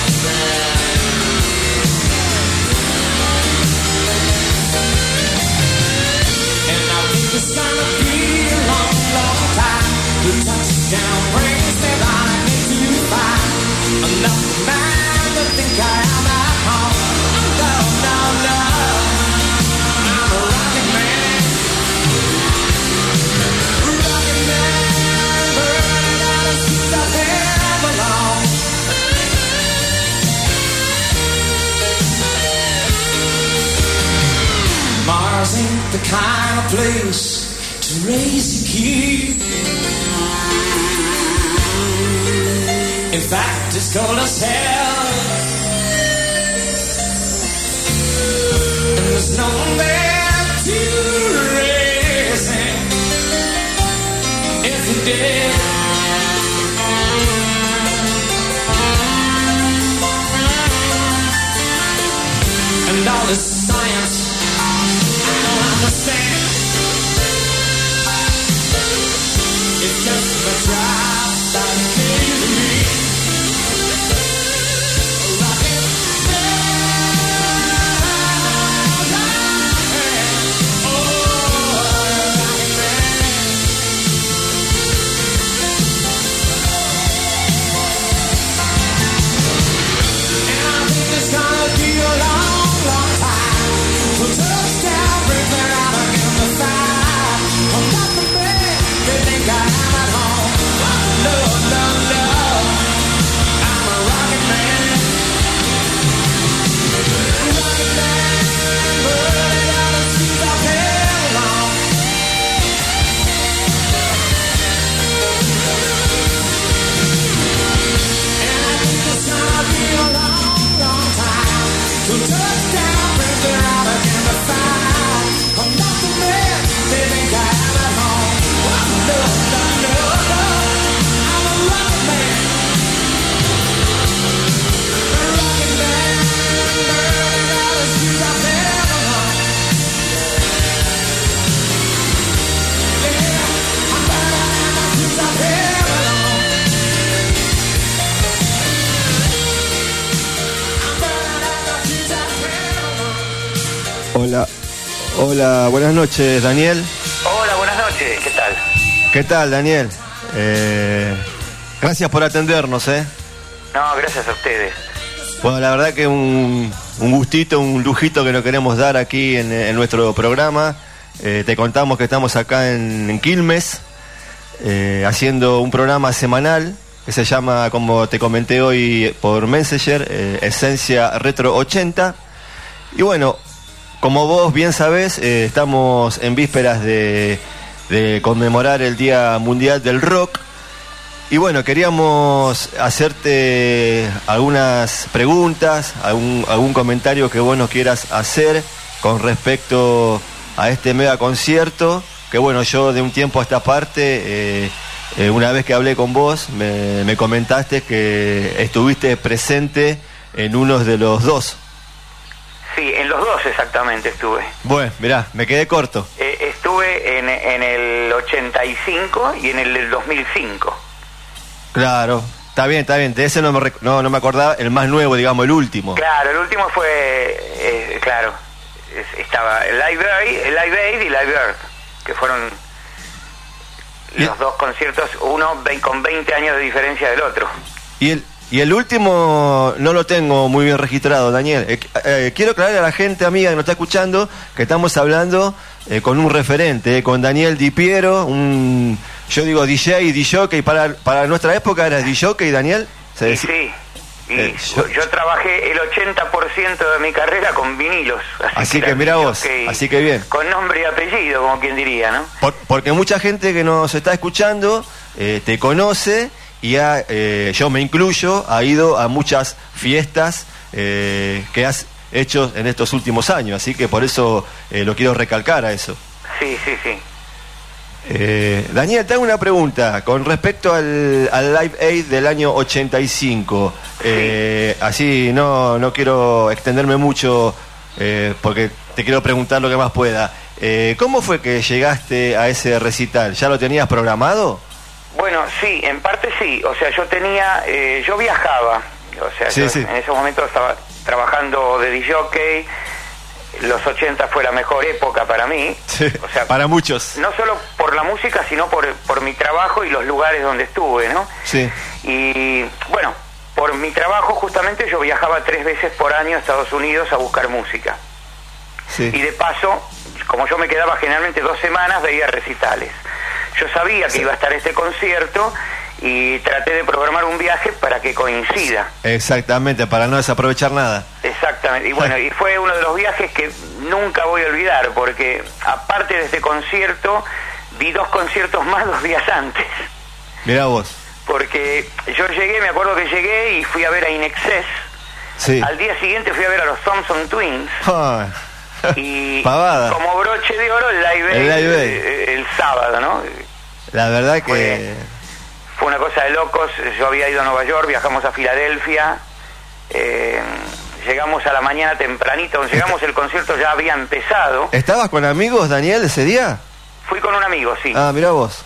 And I think it's gonna be a long, long time. The touchdown brings me right into fine. I'm not the man that think I am at home. I'm down, down, down. I'm a rocket man. Rocket man, burning out the streets I never belong. Mars ain't the kind of place to raise your kid. In fact, it's cold as hell. And there's no one there to raise him if he did. And all this science I don't understand. It's just a drop that kills me. Hola, hola, buenas noches, Daniel. Hola, buenas noches, ¿qué tal? ¿Qué tal, Daniel? Eh, gracias por atendernos, ¿eh? No, gracias a ustedes. Bueno, la verdad que un, un gustito, un lujito que nos queremos dar aquí en, en nuestro programa. Eh, te contamos que estamos acá en, en Quilmes, eh, haciendo un programa semanal que se llama, como te comenté hoy por Messenger, eh, Esencia Retro ochenta. Y bueno, como vos bien sabés, eh, estamos en vísperas de, de conmemorar el Día Mundial del Rock. Y bueno, queríamos hacerte algunas preguntas, algún, algún comentario que vos nos quieras hacer con respecto a este mega concierto. Que bueno, yo de un tiempo a esta parte, eh, eh, una vez que hablé con vos, me, me comentaste que estuviste presente en uno de los dos. Sí, en los dos exactamente estuve. Bueno, mirá, me quedé corto. Eh, estuve en, en el ochenta y cinco y en el del dos mil cinco. Claro, Está bien, está bien, de ese no me, rec- no, no me acordaba, el más nuevo, digamos, el último. Claro, el último fue, eh, claro, es- estaba el Live Aid, el Live Aid y Live Earth, que fueron Y- los dos conciertos, uno ve- con veinte años de diferencia del otro. Y el, y el último no lo tengo muy bien registrado, Daniel. Eh, eh, quiero aclarar a la gente amiga que nos está escuchando que estamos hablando eh, con un referente, eh, con Daniel Di Piero, un, yo digo D J y D J, para, para nuestra época era D J, Daniel. Se Y decía- sí, y Eh, yo, yo- yo trabajé el ochenta por ciento de mi carrera con vinilos. Así que era mirá D J vos, así que bien. Con nombre y apellido, como quien diría, ¿no? Por- porque mucha gente que nos está escuchando eh, te conoce y ha, eh, yo me incluyo, ha ido a muchas fiestas eh, que has hecho en estos últimos años, así que por eso eh, lo quiero recalcar a eso. Sí, sí, sí. Eh, Daniel, te hago una pregunta con respecto al, al Live Aid del año ochenta y cinco. Eh, así no, no quiero extenderme mucho eh, porque te quiero preguntar lo que más pueda. Eh, ¿Cómo fue que llegaste a ese recital? ¿Ya lo tenías programado? Bueno, sí, en parte sí. O sea, yo tenía, eh, yo viajaba. O sea, Sí, yo sí. en ese momento estaba trabajando de D J. Los ochenta fue la mejor época para mí. Sí, O sea, para muchos. no solo por la música, sino por, por mi trabajo y los lugares donde estuve, ¿no? Sí. Y bueno, por mi trabajo justamente yo viajaba tres veces por año a Estados Unidos a buscar música. Sí. Y de paso, como yo me quedaba generalmente dos semanas, veía recitales. Yo sabía que Sí. iba a estar este concierto y traté de programar un viaje para que coincida. Exactamente, para no desaprovechar nada. Exactamente. Y bueno, y fue uno de los viajes que nunca voy a olvidar, porque aparte de este concierto, vi dos conciertos más dos días antes. Mirá vos. Porque yo llegué, me acuerdo que llegué y fui a ver a In Excess. Sí. Al día siguiente fui a ver a los Thompson Twins. Ah, Y Pavada. como broche de oro el Live El Aid, Live Aid. eh, el sábado, ¿no? La verdad que... Fue- Fue una cosa de locos. Yo había ido a Nueva York, viajamos a Filadelfia, eh, llegamos a la mañana tempranito, llegamos, el concierto ya había empezado. ¿Estabas con amigos, Daniel, ese día? Fui con un amigo, sí. Ah, mirá vos.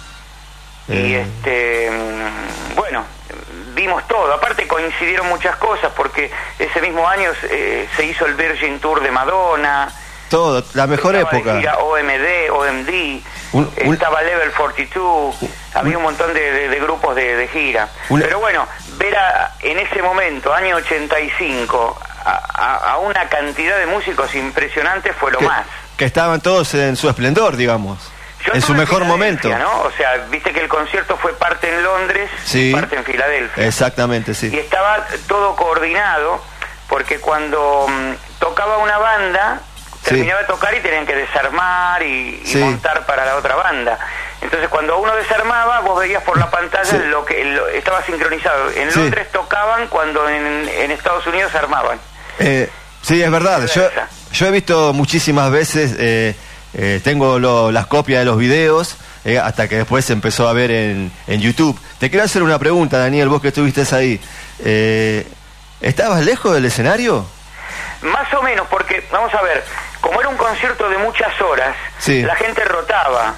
Y Eh, este, mm, bueno, vimos todo. Aparte coincidieron muchas cosas, porque ese mismo año eh, se hizo el Virgin Tour de Madonna. Todo, la mejor Estaba de época. gira O M D, O M D, Un- un- estaba Level cuarenta y dos, había un montón de, de- de grupos de, de gira. Una- Pero bueno, ver a, en ese momento, año ochenta y cinco, a, a- a una cantidad de músicos impresionantes fue lo que, más. que estaban todos en su esplendor, digamos. Yo en su estuve mejor momento. Filadelfia, ¿no? O sea, viste que el concierto fue parte en Londres Sí. y parte en Filadelfia. Exactamente, Y sí. estaba todo coordinado, porque cuando mm, tocaba una banda, Sí. terminaba de tocar y tenían que desarmar y, y Sí. montar para la otra banda. Entonces cuando uno desarmaba, vos veías por la pantalla Sí. lo que lo- estaba sincronizado. En Sí. Londres tocaban cuando en, en Estados Unidos armaban. Eh, sí, es verdad. Yo, Esa. yo he visto muchísimas veces, eh, eh, tengo lo- las copias de los videos, eh, hasta que después se empezó a ver en, en YouTube. Te quiero hacer una pregunta, Daniel, vos que estuviste ahí. Eh, ¿Estabas lejos del escenario? Más o menos, porque, vamos a ver, como era un concierto de muchas horas, Sí. la gente rotaba.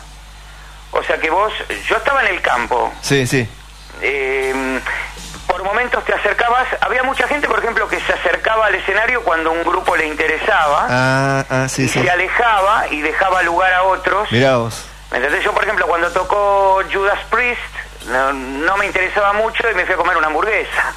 O sea que vos, yo estaba en el campo, Sí, sí. eh, por momentos te acercabas, había mucha gente, por ejemplo, que se acercaba al escenario cuando un grupo le interesaba, Ah, ah, sí, y sí. se alejaba y dejaba lugar a otros. Mirá vos. ¿Me entendés? Yo, por ejemplo, cuando tocó Judas Priest, no, no me interesaba mucho y me fui a comer una hamburguesa.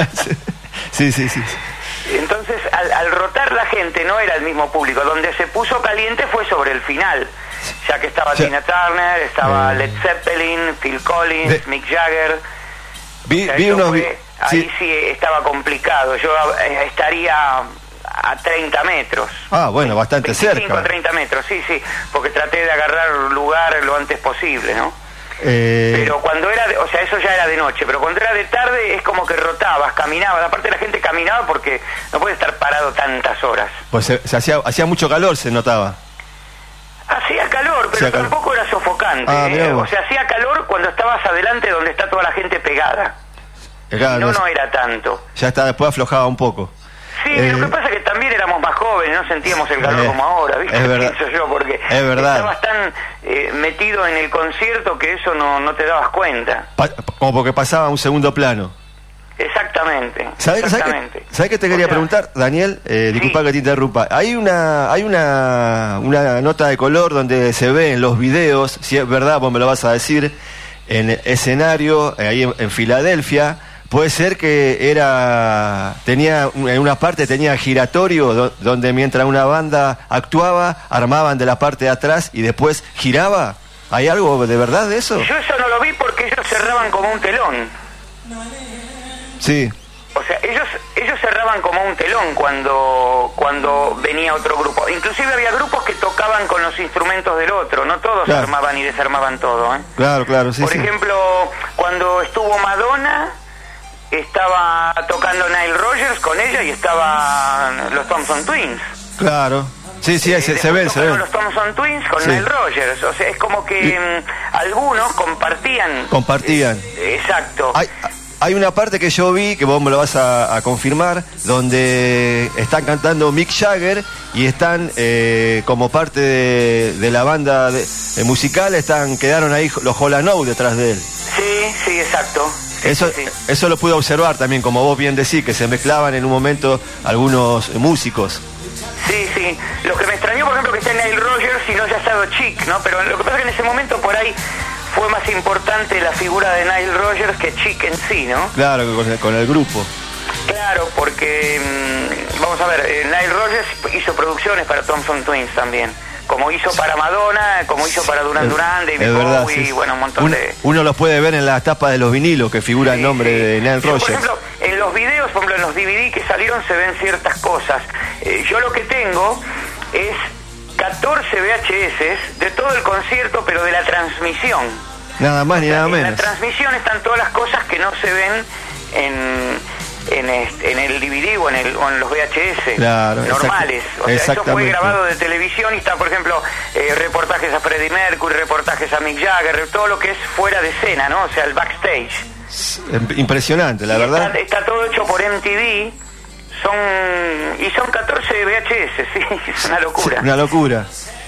Sí, sí, sí. Entonces, al, al rotar la gente no era el mismo público. Donde se puso caliente fue sobre el final, ya que estaba Ya. Tina Turner, estaba Eh. Led Zeppelin, Phil Collins, De- Mick Jagger. Vi, O sea, vi eso unos... fue- vi- ahí sí. sí estaba complicado. Yo eh, estaría a treinta metros. Ah, bueno, bastante veinticinco cerca. a treinta metros, sí, sí, porque traté de agarrar lugar lo antes posible, ¿no? Eh, Pero cuando era, de- o sea, eso ya era de noche, pero cuando era de tarde es como que rotabas, caminabas, aparte la gente caminaba porque no puede estar parado tantas horas. pues se, se hacía, hacía mucho calor, se notaba. Hacía calor, pero Hacía calor. tampoco era sofocante. Ah, mirá ¿eh? vos. O sea, hacía calor cuando estabas adelante donde está toda la gente pegada. Acá No, no- no era tanto. Ya está, después aflojaba un poco. Sí, Eh. lo que pasa es que también éramos más jóvenes. jóvenes, no sentíamos el calor Eh, como ahora, ¿viste? es verdad. Pienso yo, porque Es verdad. estabas tan eh, metido en el concierto que eso no, no te dabas cuenta. Pa- como porque pasaba a un segundo plano. Exactamente. ¿Sabes exactamente. qué, ¿sabe qué te O quería sea, preguntar, Daniel? Eh, disculpa sí. que te interrumpa. Hay una hay una, una nota de color donde se ve en los videos, si es verdad, vos me lo vas a decir, en el escenario, eh, ahí en, en Filadelfia, puede ser que era tenía en una parte tenía giratorio, do- donde mientras una banda actuaba, armaban de la parte de atrás y después giraba. ¿Hay algo de verdad de eso? Yo eso no lo vi porque ellos cerraban como un telón. Sí. O sea, ellos ellos cerraban como un telón cuando cuando venía otro grupo. Inclusive había grupos que tocaban con los instrumentos del otro, no todos Claro. armaban y desarmaban todo, ¿eh? Claro, claro, sí, Por sí. ejemplo, cuando estuvo Madonna, estaba tocando Nile Rodgers con ella y estaban los Thompson Twins. Claro. Sí, sí, Eh, se, se después ven, se tocaron ven. los Thompson Twins con Sí. Nile Rodgers. O sea, es como que mm, algunos compartían. Compartían. Eh, exacto. Hay, hay una parte que yo vi, que vos me lo vas a, a confirmar, donde están cantando Mick Jagger y están eh, como parte de, de la banda de, de musical, están quedaron ahí los Hall and Oates detrás de él. Sí, sí, exacto. Sí, Eso, sí, sí. eso lo pude observar también, como vos bien decís, que se mezclaban en un momento algunos eh, músicos. Sí, sí. Lo que me extrañó, por ejemplo, que esté Nile Rodgers y no haya estado Chic, ¿no? Pero lo que pasa es que en ese momento por ahí fue más importante la figura de Nile Rodgers que Chic en sí, ¿no? Claro, que con el, con el grupo. Claro, porque, mmm, vamos a ver, eh, Nile Rodgers hizo producciones para Thompson Twins también. Como hizo para Madonna, como hizo para Duran Duran, David Es verdad, Bowie, sí, sí. bueno, un montón uno, de... uno los puede ver en las tapas de los vinilos, que figura el Sí, nombre sí. de Nile Sí, Rodgers. por ejemplo, en los videos, por ejemplo, en los D V D que salieron se ven ciertas cosas. Eh, yo lo que tengo es catorce V H S de todo el concierto, pero de la transmisión. Nada más ni nada En la menos. transmisión están todas las cosas que no se ven en, en, este, en el D V D o en, el, o en los V H S Claro, normales. exact- O sea, eso fue exactamente. grabado de televisión y está, por ejemplo, eh, reportajes a Freddie Mercury, reportajes a Mick Jagger, todo lo que es fuera de escena, ¿no? O sea, el backstage. Impresionante, la Y verdad. Está, está todo hecho por M T V. Son, y son catorce V H S, sí, es una locura. Sí, una locura.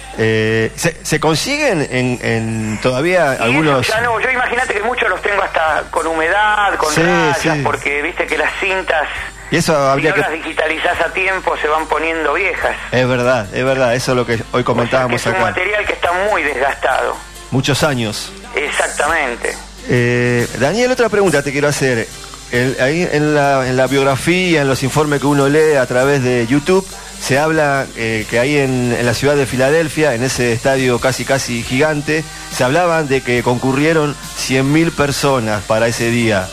Eh, ¿se, se consiguen en, en todavía Y algunos? eso ya no, yo imagínate que muchos los tengo hasta con humedad, con Sí, rayas, sí. porque viste que las cintas, Y eso si habría no que... las digitalizás a tiempo, se van poniendo viejas. Es verdad, es verdad, eso es lo que hoy comentábamos O sea, que es un acá. material que está muy desgastado. Muchos años. Exactamente. Eh, Daniel, otra pregunta te quiero hacer. El- ahí en la, en la biografía, en los informes que uno lee a través de YouTube, se habla eh, que ahí en, en la ciudad de Filadelfia, en ese estadio casi casi gigante, se hablaban de que concurrieron cien mil personas para ese día.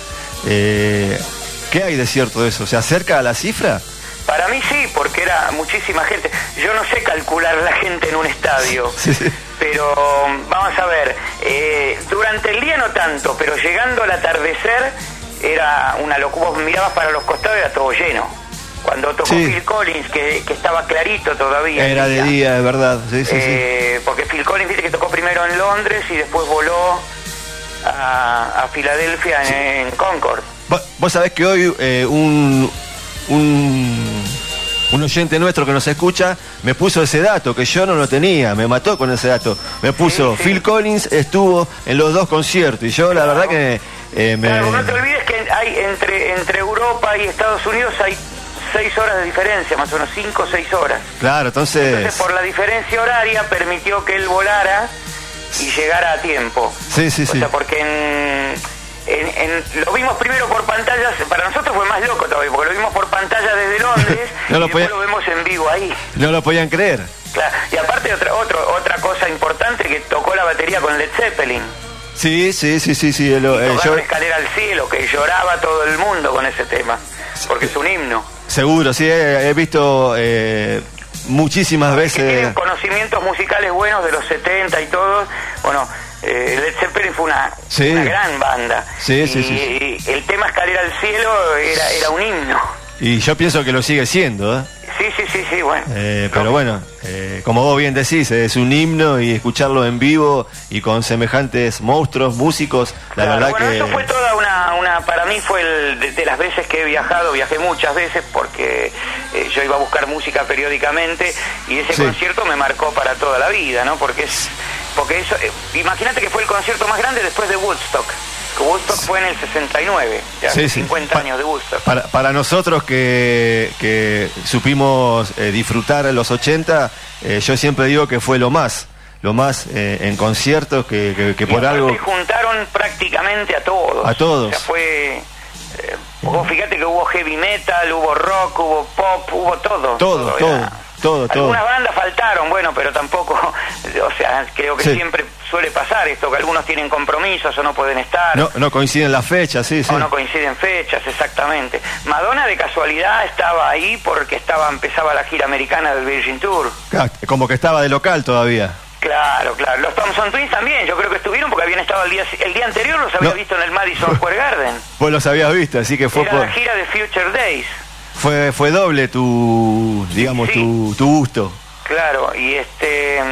Eh, ¿Qué hay de cierto de eso? ¿Se acerca a la cifra? Para mí sí, porque era muchísima gente. Yo no sé calcular la gente en un estadio, Sí, sí. pero vamos a ver, eh, durante el día no tanto, pero llegando al atardecer era una locura. Vos mirabas para los costados, era todo lleno. Cuando tocó Sí. Phil Collins, que, que estaba clarito todavía. Era el de día, es verdad. Sí, sí, sí. Eh, porque Phil Collins, viste que tocó primero en Londres y después voló a, a Filadelfia en, en Concord. Vos, vos sabés que hoy eh, un, un, un oyente nuestro que nos escucha me puso ese dato, que yo no lo tenía, me mató con ese dato. Me puso, Sí, sí. Phil Collins estuvo en los dos conciertos y yo la verdad que eh, me... Claro, no te olvides que hay entre, entre Europa y Estados Unidos hay seis horas de diferencia, más o menos cinco o seis horas. Claro, entonces... Entonces, por la diferencia horaria permitió que él volara y llegara a tiempo. Sí, sí, O sí. sea, porque en, en, en- lo vimos primero por pantallas, para nosotros fue más loco todavía, porque lo vimos por pantalla desde Londres No y lo después podía- lo vemos en vivo ahí. No lo podían creer. Claro. Y aparte otra, otro, otra cosa importante, que tocó la batería con Led Zeppelin. Sí, sí, sí, sí, sí. lo- eh, Tocaron yo, Escalera al Cielo, que lloraba todo el mundo con ese tema, porque es un himno. seguro, sí, he, he visto eh, muchísimas Que veces... tienen conocimientos musicales buenos de los setenta y todo. Bueno, eh, Led Zeppelin fue una, Sí. una gran banda. Sí, y, sí, sí, y el tema Escalera al Cielo era, era un himno. Y yo pienso que lo sigue siendo, ¿eh? Sí, sí, sí, sí, bueno. Eh, pero bueno, eh, como vos bien decís, es un himno y escucharlo en vivo y con semejantes monstruos, músicos, la Claro, verdad bueno, que... eso fue toda una, una Madonna para mí fue el, de, de las veces que he viajado, viajé muchas veces porque eh, yo iba a buscar música periódicamente y ese sí. concierto me marcó para toda la vida, ¿no? Porque es, porque eso, eh, imagínate que fue el concierto más grande después de Woodstock. Woodstock fue en el sesenta y nueve, ya sí, cincuenta sí. años de Woodstock. Para, para nosotros que, que supimos eh, disfrutar en los ochenta, eh, yo siempre digo que fue lo más. Lo más eh, en conciertos que, que, que por algo... Se juntaron prácticamente a todos. A todos. O sea, fue... Eh, vos fíjate que hubo heavy metal, hubo rock, hubo pop, hubo todo. Todo, todo, todo, todo. Algunas bandas faltaron, bueno, pero tampoco... O sea, creo que sí. siempre suele pasar esto, que algunos tienen compromisos o no pueden estar. No, no coinciden las fechas, sí, sí. O no coinciden fechas, exactamente. Madonna de casualidad estaba ahí porque estaba empezaba la gira americana del Virgin Tour. Como que estaba de local todavía. Claro, claro. Los Thompson Twins también, yo creo que estuvieron porque habían estado el día el día anterior, los había no. visto en el Madison Square Garden. Vos los habías visto, así que fue Era por... la gira de Future Days. Fue fue doble tu, digamos, sí. tu, tu gusto. Claro, y este...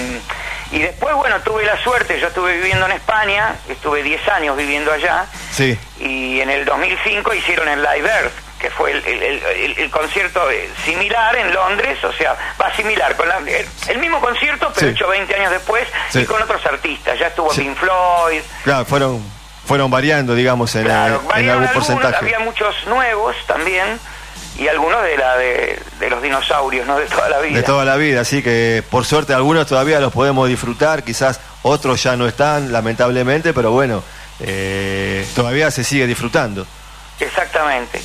Y después, bueno, tuve la suerte, yo estuve viviendo en España, estuve diez años viviendo allá. Sí. Y en el dos mil cinco hicieron el Live Earth, que fue el, el, el, el concierto similar en Londres, o sea, va similar, con la, el, el mismo concierto, pero sí. hecho veinte años después, sí. y con otros artistas. Ya estuvo sí. Pink Floyd. Claro, fueron fueron variando, digamos, en, claro, en algún algunos, porcentaje. Había muchos nuevos también, y algunos de la de, de los dinosaurios, ¿no? De toda la vida. De toda la vida, así que por suerte algunos todavía los podemos disfrutar, quizás otros ya no están, lamentablemente, pero bueno, eh, todavía se sigue disfrutando. Exactamente.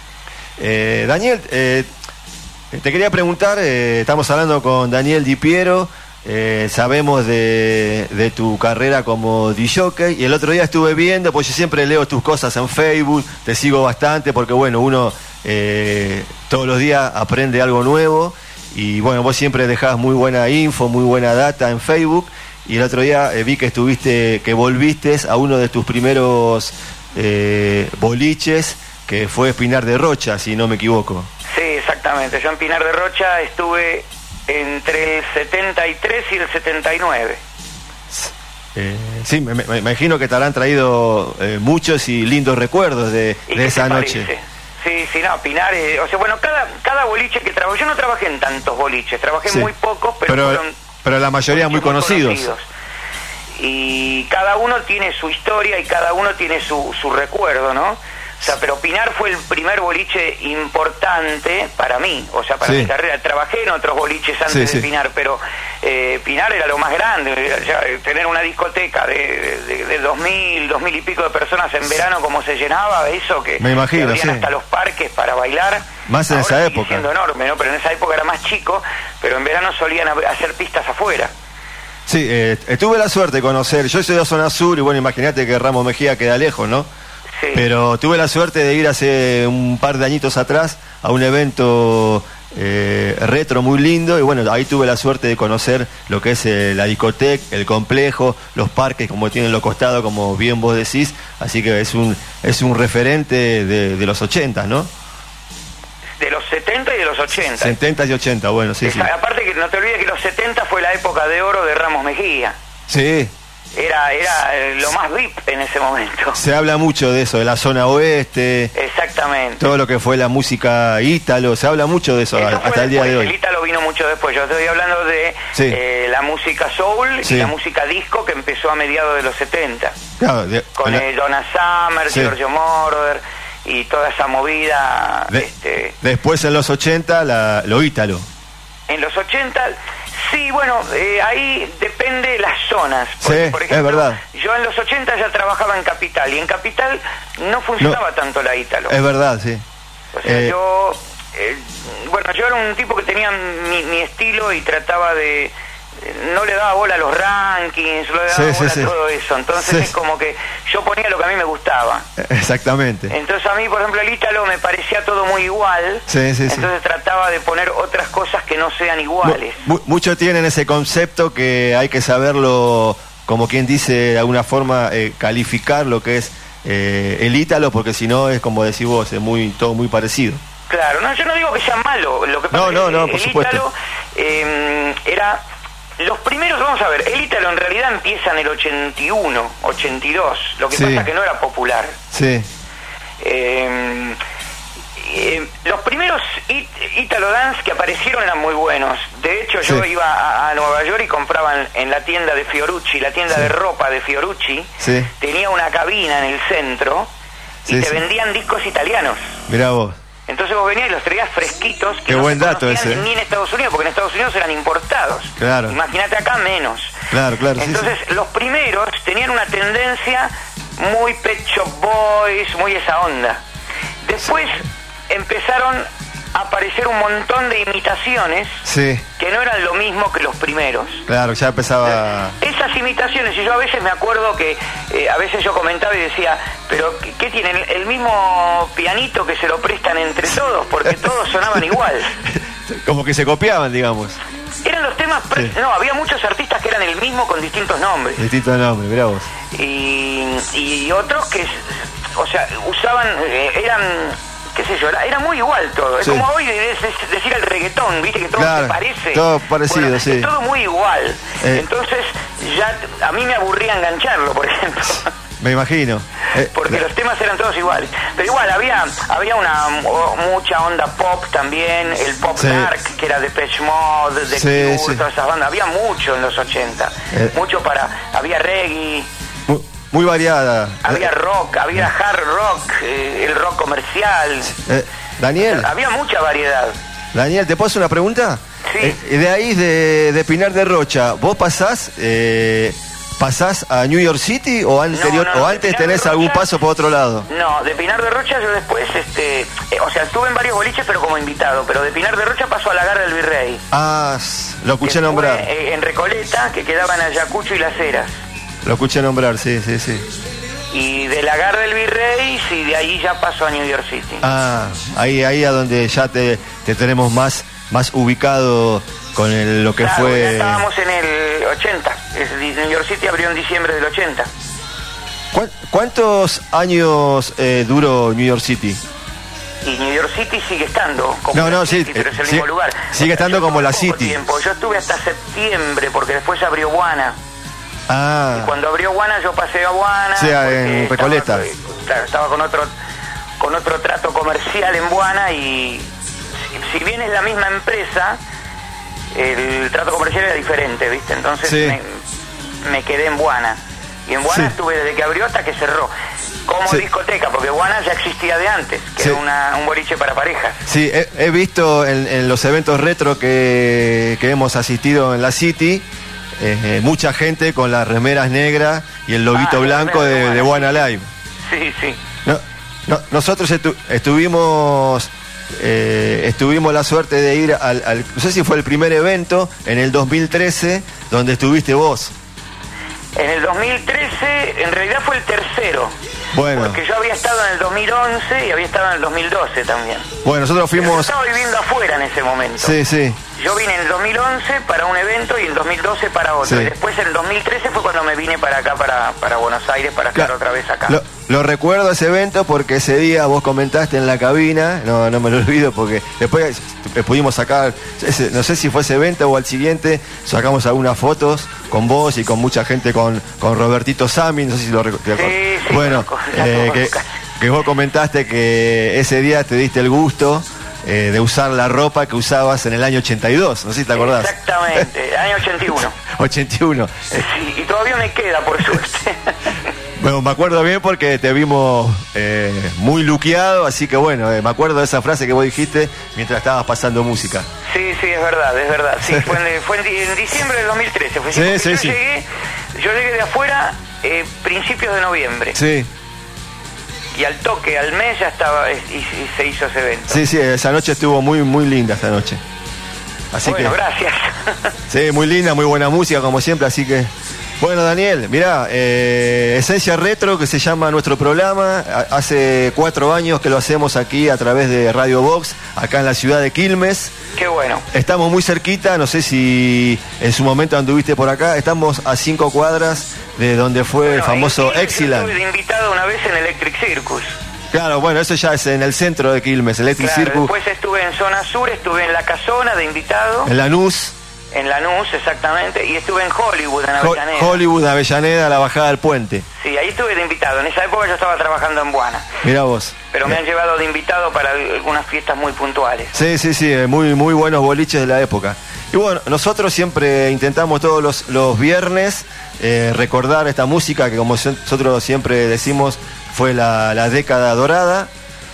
Eh, Daniel, eh, te quería preguntar, eh, estamos hablando con Daniel Di Piero, eh, sabemos de, de tu carrera como disjockey, y el otro día estuve viendo, pues yo siempre leo tus cosas en Facebook, te sigo bastante porque bueno, uno eh, todos los días aprende algo nuevo, y bueno, vos siempre dejás muy buena info, muy buena data en Facebook, y el otro día eh, vi que estuviste, que volviste a uno de tus primeros eh, boliches, que fue Pinar de Rocha, si no me equivoco. Sí, exactamente. Yo en Pinar de Rocha estuve entre el setenta y tres y el setenta y nueve. Eh, sí, me, me imagino que te habrán traído eh, muchos y lindos recuerdos de, de esa noche. Parece? Sí, sí, no, Pinar, eh, o sea, bueno, cada cada boliche que trabajé, yo no trabajé en tantos boliches, trabajé sí. muy pocos, pero, pero fueron pero la mayoría muy conocidos. muy conocidos. Y cada uno tiene su historia y cada uno tiene su, su recuerdo, ¿no? O sea, pero Pinar fue el primer boliche importante para mí, o sea, para sí. mi carrera. Trabajé en otros boliches antes sí, de sí. Pinar, pero eh, Pinar era lo más grande. Ya, tener una discoteca de, de, de dos mil, dos mil y pico de personas en verano, como se llenaba, eso que me imagino, que sí. hasta los parques para bailar. Más en ahora esa sigue época. siendo enorme, ¿no? Pero en esa época era más chico, pero en verano solían hacer pistas afuera. Sí, eh, tuve la suerte de conocer, yo soy de zona sur y bueno, imagínate que Ramos Mejía queda lejos, ¿no? Sí. Pero tuve la suerte de ir hace un par de añitos atrás a un evento eh, retro muy lindo y bueno, ahí tuve la suerte de conocer lo que es eh, la discoteca, el complejo, los parques como tienen los costados, como bien vos decís, así que es un es un referente de, de los ochenta, ¿no? De los setenta y de los ochenta. setenta y ochenta, bueno, sí, Esa, sí. Aparte que no te olvides que los setenta fue la época de oro de Ramos Mejía. Sí. Era era eh, lo más V I P en ese momento. Se habla mucho de eso, de la zona oeste. Exactamente. Todo lo que fue la música ítalo, se habla mucho de eso, eso hasta el día después, de hoy. El ítalo vino mucho después, yo estoy hablando de sí. eh, la música soul sí. y la música disco que empezó a mediados de los setenta. Claro, de, con la... eh, Donna Summer, sí. Giorgio Moroder y toda esa movida. De, este... Después en los ochenta, la, lo ítalo. En los ochenta... Sí, bueno, eh, ahí depende de las zonas. Porque, sí, por ejemplo, es verdad. Yo en los ochenta ya trabajaba en Capital y en Capital no funcionaba no, tanto la ítalo. Es verdad, sí. O sea, eh... yo, eh, bueno, yo era un tipo que tenía mi, mi estilo y trataba de, no le daba bola a los rankings, no le daba sí, bola sí, a sí. todo eso. Entonces sí. es como que yo ponía lo que a mí me gustaba. Exactamente. Entonces a mí, por ejemplo, el ítalo me parecía todo muy igual. Sí, sí, entonces sí. trataba de poner otras cosas que no sean iguales. M- muchos tienen ese concepto que hay que saberlo, como quien dice, de alguna forma, eh, calificar lo que es eh, el ítalo, porque si no es como decís vos, es muy todo muy parecido. Claro, no, yo no digo que sea malo. Lo que pasa no, no, no, es que por el supuesto. ítalo eh, era... Los primeros, vamos a ver, el ítalo en realidad empieza en el ochenta y uno, ochenta y dos, lo que sí. pasa es que no era popular. Sí. Eh, eh, los primeros it, Italo Dance que aparecieron eran muy buenos. De hecho, yo sí. iba a, a Nueva York y compraba en, en la tienda de Fiorucci, la tienda sí. de ropa de Fiorucci, sí. tenía una cabina en el centro y sí, te sí. vendían discos italianos. Mirá vos. Entonces vos venías y los traías fresquitos, que Qué no buen se dato ese. ni en Estados Unidos, porque en Estados Unidos eran importados. Claro. Imagínate acá menos. Claro, claro. Entonces sí, sí. los primeros tenían una tendencia muy Pet Shop Boys, muy esa onda. Después empezaron a aparecer un montón de imitaciones sí. que no eran lo mismo que los primeros. Claro, ya empezaba... Esas imitaciones, y yo a veces me acuerdo que eh, a veces yo comentaba y decía, pero ¿qué, qué tienen? El mismo pianito que se lo prestan entre todos, porque todos sonaban igual. Como que se copiaban, digamos. Eran los temas... Pre- sí. No, había muchos artistas que eran el mismo con distintos nombres. Distintos nombres, mirá vos. Y, y otros que, o sea, usaban, eh, eran... qué sé yo, era muy igual todo. Es sí. como hoy es, es decir el reggaetón, viste que todo claro, se parece. Todo parecido, bueno, sí. Es todo muy igual. Eh. Entonces, ya a mí me aburría engancharlo, por ejemplo. Me imagino. Eh, Porque eh. los temas eran todos iguales. Pero igual, había había una o, mucha onda pop también, el pop sí. dark, que era de Depeche Mode, de sí, Cure, sí. todas esas bandas. Había mucho en los ochenta. Eh. Mucho para... Había reggae. Muy, muy variada. Había rock, había hard rock, eh, el rock comercial. Eh, Daniel. Había mucha variedad. Daniel, ¿te puedo hacer una pregunta? Sí. Eh, de ahí, de, de Pinar de Rocha, ¿vos pasás eh, pasás a New York City o anterior no, no, o antes tenés Rocha, algún paso por otro lado? No, de Pinar de Rocha yo después, este, eh, o sea, estuve en varios boliches pero como invitado, pero de Pinar de Rocha pasó a Lagar del Virrey. Ah, lo escuché que nombrar. Fue, eh, en Recoleta, que quedaban Ayacucho y Las Heras. Lo escuché nombrar, sí, sí, sí. Y de Lagar del Virrey, sí, de ahí ya pasó a New York City. Ah, ahí, ahí a donde ya te, te tenemos más, más ubicado con el, lo que claro, fue... Ya estábamos en el ochenta, New York City abrió en diciembre del ochenta. ¿Cuántos años eh, duró New York City? Y New York City sigue estando como no, la no, City, sí, pero es el sí, mismo lugar. Sigue estando yo como la poco City. Tiempo. Yo estuve hasta septiembre porque después abrió Guana. Ah. Y cuando abrió Guana yo pasé a Guana. Sí, en Recoleta. Estaba, claro, estaba con otro con otro trato comercial en Guana y si, si bien es la misma empresa, el trato comercial era diferente, ¿viste? Entonces sí. me, me quedé en Guana. Y en Guana sí. estuve desde que abrió hasta que cerró. Como sí. discoteca, porque Guana ya existía de antes, que sí. era una, un boliche para parejas. Sí, he, he visto en, en los eventos retro que, que hemos asistido en la City, eh, mucha gente con las remeras negras y el loguito ah, blanco de, de Guana Live. Sí, sí. No, no, nosotros estu, estuvimos... Eh, estuvimos la suerte de ir al, al, no sé si fue el primer evento, en el dos mil trece, donde estuviste vos. En el dos mil trece, en realidad fue el tercero. Bueno. Porque yo había estado en el dos mil once y había estado en el dos mil doce también. Bueno, nosotros fuimos... Pero yo estaba viviendo afuera en ese momento. Sí, sí. Yo vine en el dos mil once para un evento y en el dos mil doce para otro. Sí. Y después en el dos mil trece fue cuando me vine para acá, para, para Buenos Aires, para estar claro. otra vez acá. Lo, lo recuerdo ese evento porque ese día vos comentaste en la cabina, no, no me lo olvido porque después pudimos sacar, ese, no sé si fue ese evento o al siguiente, sacamos algunas fotos con vos y con mucha gente, con, con Robertito Sami, no sé si lo recuerdo. Sí, sí, bueno, eh, que, que vos comentaste que ese día te diste el gusto eh, de usar la ropa que usabas en el año ochenta y dos, no sé si te acordás. Exactamente, año ochenta y uno. ochenta y uno. Sí, y todavía me queda, por suerte. Bueno, me acuerdo bien porque te vimos eh, muy luqueado, así que bueno, eh, me acuerdo de esa frase que vos dijiste mientras estabas pasando música. Sí, sí, es verdad, es verdad. Sí, fue en, fue en, en diciembre del dos mil trece. Fue sí, sí, yo, sí. Llegué, yo llegué de afuera eh, principios de noviembre. Sí. Y al toque, al mes ya estaba y, y se hizo ese evento. Sí, sí, esa noche estuvo muy, muy linda esa noche. Así bueno, que, gracias. Sí, muy linda, muy buena música como siempre, así que... Bueno, Daniel, mirá, eh, Esencia Retro, que se llama nuestro programa, hace cuatro años que lo hacemos aquí a través de Radio Box, acá en la ciudad de Quilmes. Qué bueno. Estamos muy cerquita, no sé si en su momento anduviste por acá, estamos a cinco cuadras de donde fue bueno, el famoso Exiland. Yo estuve de invitado una vez en Electric Circus. Claro, bueno, eso ya es en el centro de Quilmes, Electric claro, Circus. Después estuve en zona sur, estuve en La Casona de invitado. En Lanús. En Lanús, exactamente, y estuve en Hollywood, en Avellaneda. Hollywood, Avellaneda, la bajada del puente. Sí, ahí estuve de invitado. En esa época yo estaba trabajando en Buana. Mirá vos. Pero me han llevado de invitado para algunas fiestas muy puntuales. Sí, sí, sí, muy, muy buenos boliches de la época. Y bueno, nosotros siempre intentamos todos los, los viernes eh, recordar esta música que, como nosotros siempre decimos, fue la, la década dorada.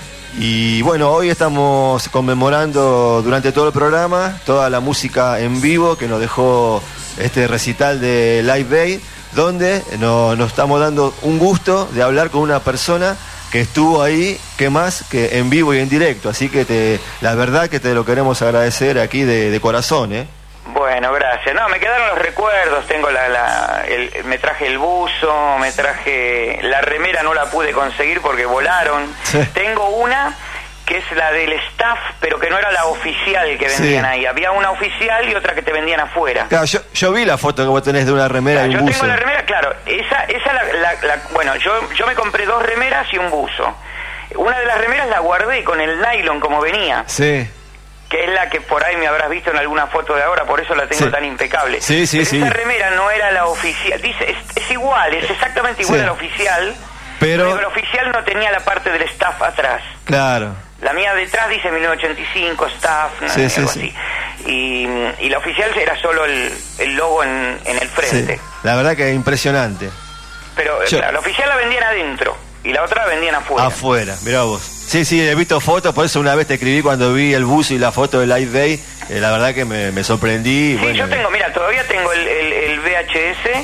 Y bueno, hoy estamos conmemorando durante todo el programa toda la música en vivo que nos dejó este recital de Live Aid, donde nos, nos estamos dando un gusto de hablar con una persona que estuvo ahí, que más que en vivo y en directo. Así que te, la verdad que te lo queremos agradecer aquí de, de corazón, ¿eh? Bueno, gracias. No, me quedaron los recuerdos. Tengo la, la el, me traje el buzo, me traje la remera, no la pude conseguir porque volaron. Sí. Tengo una que es la del staff, pero que no era la oficial que vendían, sí, ahí. Había una oficial y otra que te vendían afuera. Claro, yo, yo vi la foto que vos tenés de una remera, claro, y un yo buzo. Yo tengo la remera, claro. Esa, esa la, la, la, bueno, yo, yo me compré dos remeras y un buzo. Una de las remeras la guardé con el nylon como venía. Sí. Que es la que por ahí me habrás visto en alguna foto de ahora, por eso la tengo, sí, tan impecable. Sí, sí, pero sí. Esa remera no era la oficial. Dice, es, es igual, es exactamente igual, sí, a la oficial. Pero... pero la oficial no tenía la parte del staff atrás. Claro. La mía detrás dice mil novecientos ochenta y cinco, staff, ¿no? Sí, sí, algo sí. así. Y, y la oficial era solo el, el logo en, en el frente. Sí. La verdad que es impresionante. Pero Yo... la, la oficial la vendían adentro y la otra la vendían afuera. Afuera, mirá vos. Sí, sí, he visto fotos, por eso una vez te escribí cuando vi el buzo y la foto de Live Day, eh, la verdad que me, me sorprendí. Sí, bueno, yo tengo, mira, todavía tengo el, el, el V H S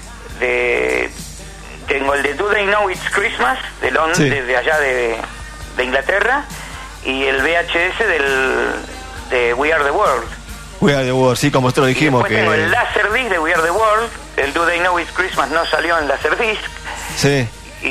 de... Tengo el de Do They Know It's Christmas, de Londres, sí, desde allá de, de Inglaterra, y el V H S del, de We Are The World. We Are The World, sí, como nosotros dijimos. Y que tengo el Laserdisc de We Are The World, el Do They Know It's Christmas no salió en Laserdisc. Sí.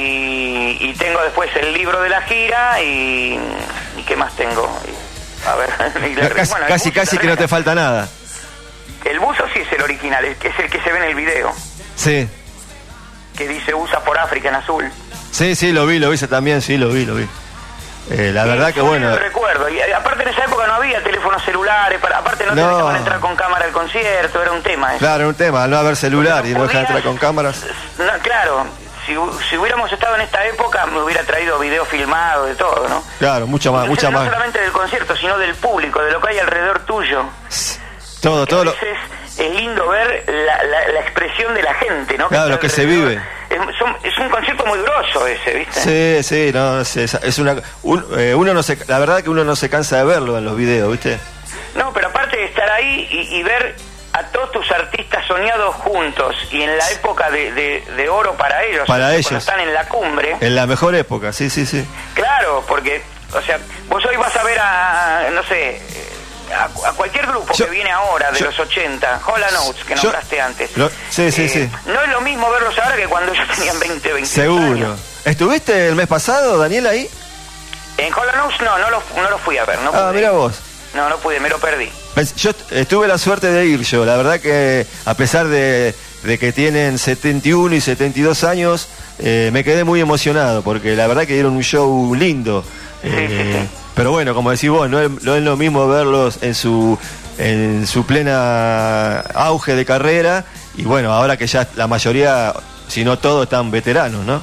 Y, y tengo después el libro de la gira y... ¿Y qué más tengo? A ver... la, casi bueno, casi, buzo, casi que no te falta nada. El buzo sí es el original, el que es el que se ve en el video. Sí. Que dice U S A por África en azul. Sí, sí, lo vi, lo vi también, sí, lo vi, lo vi. Eh, la sí, verdad que bueno... Lo recuerdo, y aparte en esa época no había teléfonos celulares, para, aparte no, no te dejaban entrar con cámara al concierto, era un tema eso. Claro, era un tema, al no haber celular no y no dejar entrar con cámaras. No, claro, si, si hubiéramos estado en esta época me hubiera traído video filmado de todo, ¿no? Claro, mucho más, mucha no más. No solamente del concierto, sino del público, de lo que hay alrededor tuyo. Todo, todo. A veces lo... es lindo ver la, la, la expresión de la gente, ¿no? Claro, que lo que se vive. Es, son, es un concierto muy grosso ese, ¿viste? Sí, sí, no, es, es una... Un, eh, uno no se, la verdad que uno no se cansa de verlo en los videos, ¿viste? No, pero aparte de estar ahí y, y ver a todos tus artistas soñados juntos y en la época de, de, de oro para ellos, para o sea, ellos, cuando están en la cumbre. En la mejor época, sí, sí, sí. Claro, porque, o sea, vos hoy vas a ver a, no sé, a, a cualquier grupo yo, que viene ahora de yo, los ochenta, Hall and Oates, que nombraste yo, antes. Lo, sí, sí, eh, sí. No es lo mismo verlos ahora que cuando ellos tenían veinte, veinte Seguro. años. ¿Estuviste el mes pasado, Daniel, ahí? En Hall and Oates no, no lo, no lo fui a ver. No ah, mira vos. No, no pude, me lo perdí. Yo tuve la suerte de ir yo, la verdad que a pesar de, de que tienen setenta y uno y setenta y dos años, eh, me quedé muy emocionado, porque la verdad que dieron un show lindo. Sí, eh, sí, sí. Pero bueno, como decís vos, no es, no es lo mismo verlos en su, en su plena auge de carrera, y bueno, ahora que ya la mayoría, si no todos, están veteranos, ¿no?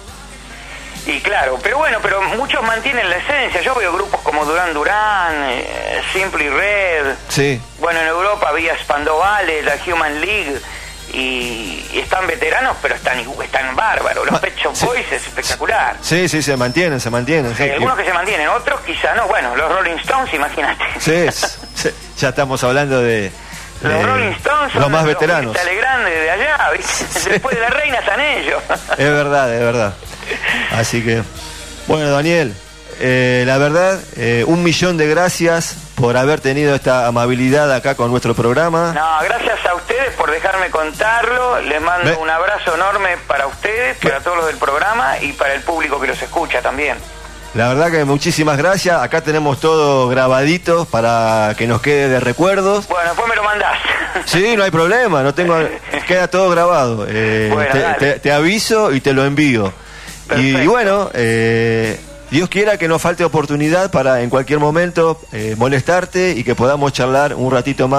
Y claro, pero bueno, pero muchos mantienen la esencia. Yo veo grupos como Duran Duran, eh, Simply Red. Sí. Bueno, en Europa había Spandau Ballet, la Human League, y, y están veteranos, pero están están bárbaros. Los Pet Shop Boys sí, es espectacular. Sí, sí, se mantienen, se mantienen. Sí, sí. Algunos que se mantienen, otros quizá no. Bueno, los Rolling Stones, imagínate. Sí, sí, ya estamos hablando de... Los eh, Rolling Stones son los más los veteranos. Los grandes de allá, ¿viste? Sí. Después de la reina están ellos. Es verdad, es verdad. Así que, bueno, Daniel, eh, la verdad, eh, un millón de gracias por haber tenido esta amabilidad acá con nuestro programa. No, gracias a ustedes por dejarme contarlo. Les mando ¿Ve? un abrazo enorme para ustedes, ¿Qué? para todos los del programa y para el público que los escucha también. La verdad que muchísimas gracias. Acá tenemos todo grabadito para que nos quede de recuerdos. Bueno, después me lo mandás. Sí, no hay problema, no tengo, queda todo grabado. Eh, bueno, te, te, te aviso y te lo envío. Y, y bueno, eh, Dios quiera que nos falte oportunidad para en cualquier momento eh, molestarte y que podamos charlar un ratito más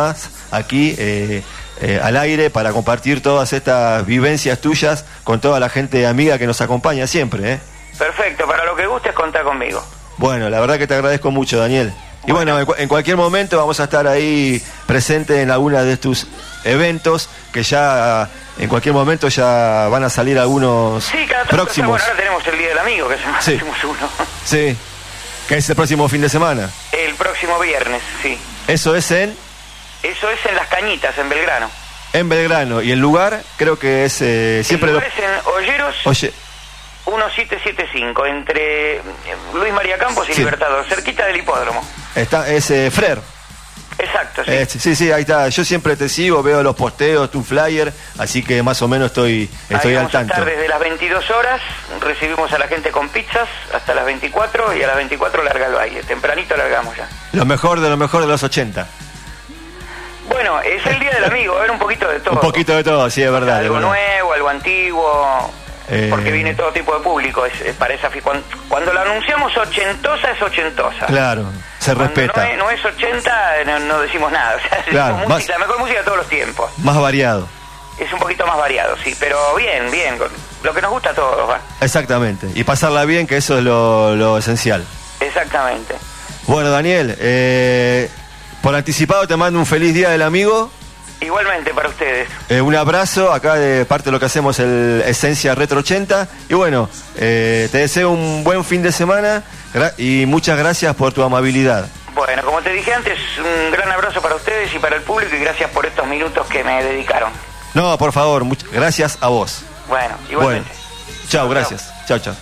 aquí eh, eh, al aire para compartir todas estas vivencias tuyas con toda la gente amiga que nos acompaña siempre, ¿eh? Perfecto, para lo que gustes contar conmigo. Bueno, la verdad que te agradezco mucho, Daniel. Y bueno, en, en cualquier momento vamos a estar ahí presentes en alguna de tus eventos, que ya en cualquier momento ya van a salir algunos sí, cada tanto, próximos. Bueno, ahora tenemos el Día del Amigo, que sí. hacemos uno. Sí, que es el próximo fin de semana. El próximo viernes, sí. Eso es en... Eso es en Las Cañitas, en Belgrano. En Belgrano. Y el lugar creo que es... Eh, siempre el lugar lo... es en Olleros... Oye... diecisiete setenta y cinco, entre Luis María Campos y sí. Libertador, cerquita del hipódromo. Está, es eh, Frer. Exacto, sí. Eh, sí, sí, ahí está. Yo siempre te sigo, veo los posteos, tu flyer, así que más o menos estoy, estoy ahí al vamos tanto. A estar desde las veintidós horas, recibimos a la gente con pizzas hasta las veinticuatro y a las veinticuatro larga el baile. Tempranito largamos ya. Lo mejor de lo mejor de los ochenta. Bueno, es el Día del Amigo, va a haber un poquito de todo. Un poquito de todo, sí, es verdad. Algo es verdad. nuevo, algo antiguo... Eh... Porque viene todo tipo de público, es, es para esa cuando, cuando la anunciamos ochentosa es ochentosa. Claro, se cuando respeta. No es, no es ochenta, no, no decimos nada. O sea, claro, música, más, la mejor música de todos los tiempos. Más variado. Es un poquito más variado, sí, pero bien, bien, lo que nos gusta a todos, ¿va? Exactamente, y pasarla bien, que eso es lo, lo esencial. Exactamente. Bueno, Daniel, eh, por anticipado te mando un feliz Día del Amigo. Igualmente para ustedes. Eh, un abrazo acá de parte de lo que hacemos el Esencia Retro ochenta. Y bueno, eh, te deseo un buen fin de semana y muchas gracias por tu amabilidad. Bueno, como te dije antes, un gran abrazo para ustedes y para el público y gracias por estos minutos que me dedicaron. No, por favor, much- gracias a vos. Bueno, igualmente. Bueno, chao, gracias. Chao, chao.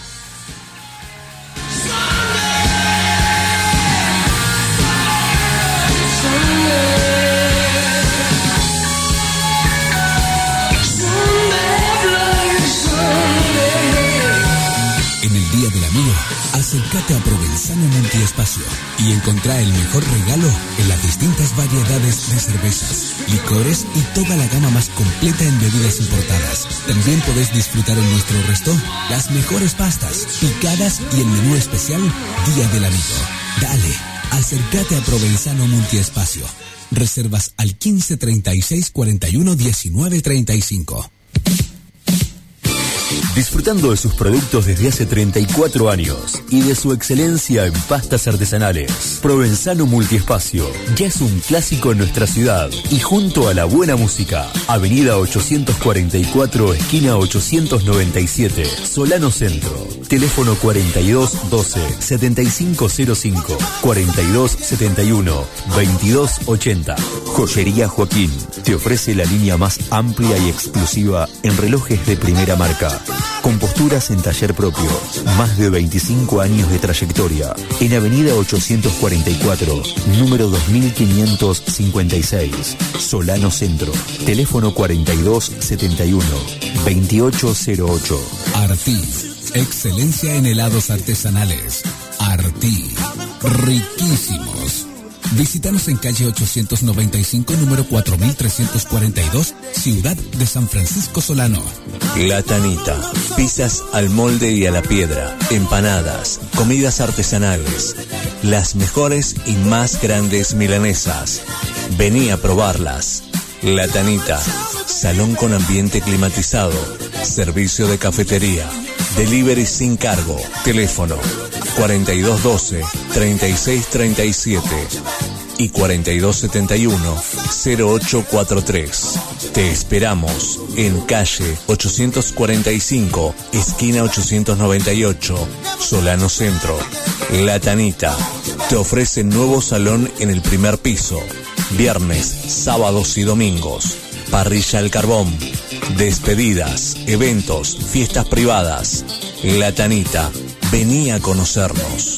En el Día del Amigo, acércate a Provenzano Multiespacio y encontrá el mejor regalo en las distintas variedades de cervezas, licores y toda la gama más completa en bebidas importadas. También podés disfrutar en nuestro resto las mejores pastas, picadas y el menú especial Día del Amigo. Dale, acércate a Provenzano Multiespacio. Reservas al quince treinta y seis cuarenta y uno diecinueve treinta y cinco. Disfrutando de sus productos desde hace treinta y cuatro años y de su excelencia en pastas artesanales, Provenzano Multiespacio ya es un clásico en nuestra ciudad y junto a la buena música, Avenida ochocientos cuarenta y cuatro, esquina ochocientos noventa y siete, Solano Centro. Teléfono cuarenta y dos doce, setenta y cinco cero cinco, cuarenta y dos setenta y uno, veintidós ochenta. Joyería Joaquín te ofrece la línea más amplia y exclusiva en relojes de primera marca. Con posturas en taller propio, más de veinticinco años de trayectoria. En Avenida ochocientos cuarenta y cuatro, número dos mil quinientos cincuenta y seis, Solano Centro. Teléfono cuarenta y dos setenta y uno, veintiocho cero ocho. Artí, excelencia en helados artesanales. Artí, riquísimos. Visítanos en calle ochocientos noventa y cinco, número cuatro mil trescientos cuarenta y dos, Ciudad de San Francisco Solano. La Tanita, pizzas al molde y a la piedra, empanadas, comidas artesanales, las mejores y más grandes milanesas. Vení a probarlas. La Tanita, salón con ambiente climatizado, servicio de cafetería, delivery sin cargo, teléfono cuarenta y dos doce, treinta y seis treinta y siete y cuarenta y dos setenta y uno, cero ocho cuarenta y tres. Te esperamos en calle ochocientos cuarenta y cinco, esquina ochocientos noventa y ocho, Solano Centro. La Tanita te ofrece nuevo salón en el primer piso, viernes, sábados y domingos, parrilla al carbón, despedidas, eventos, fiestas privadas. La Tanita, vení a conocernos.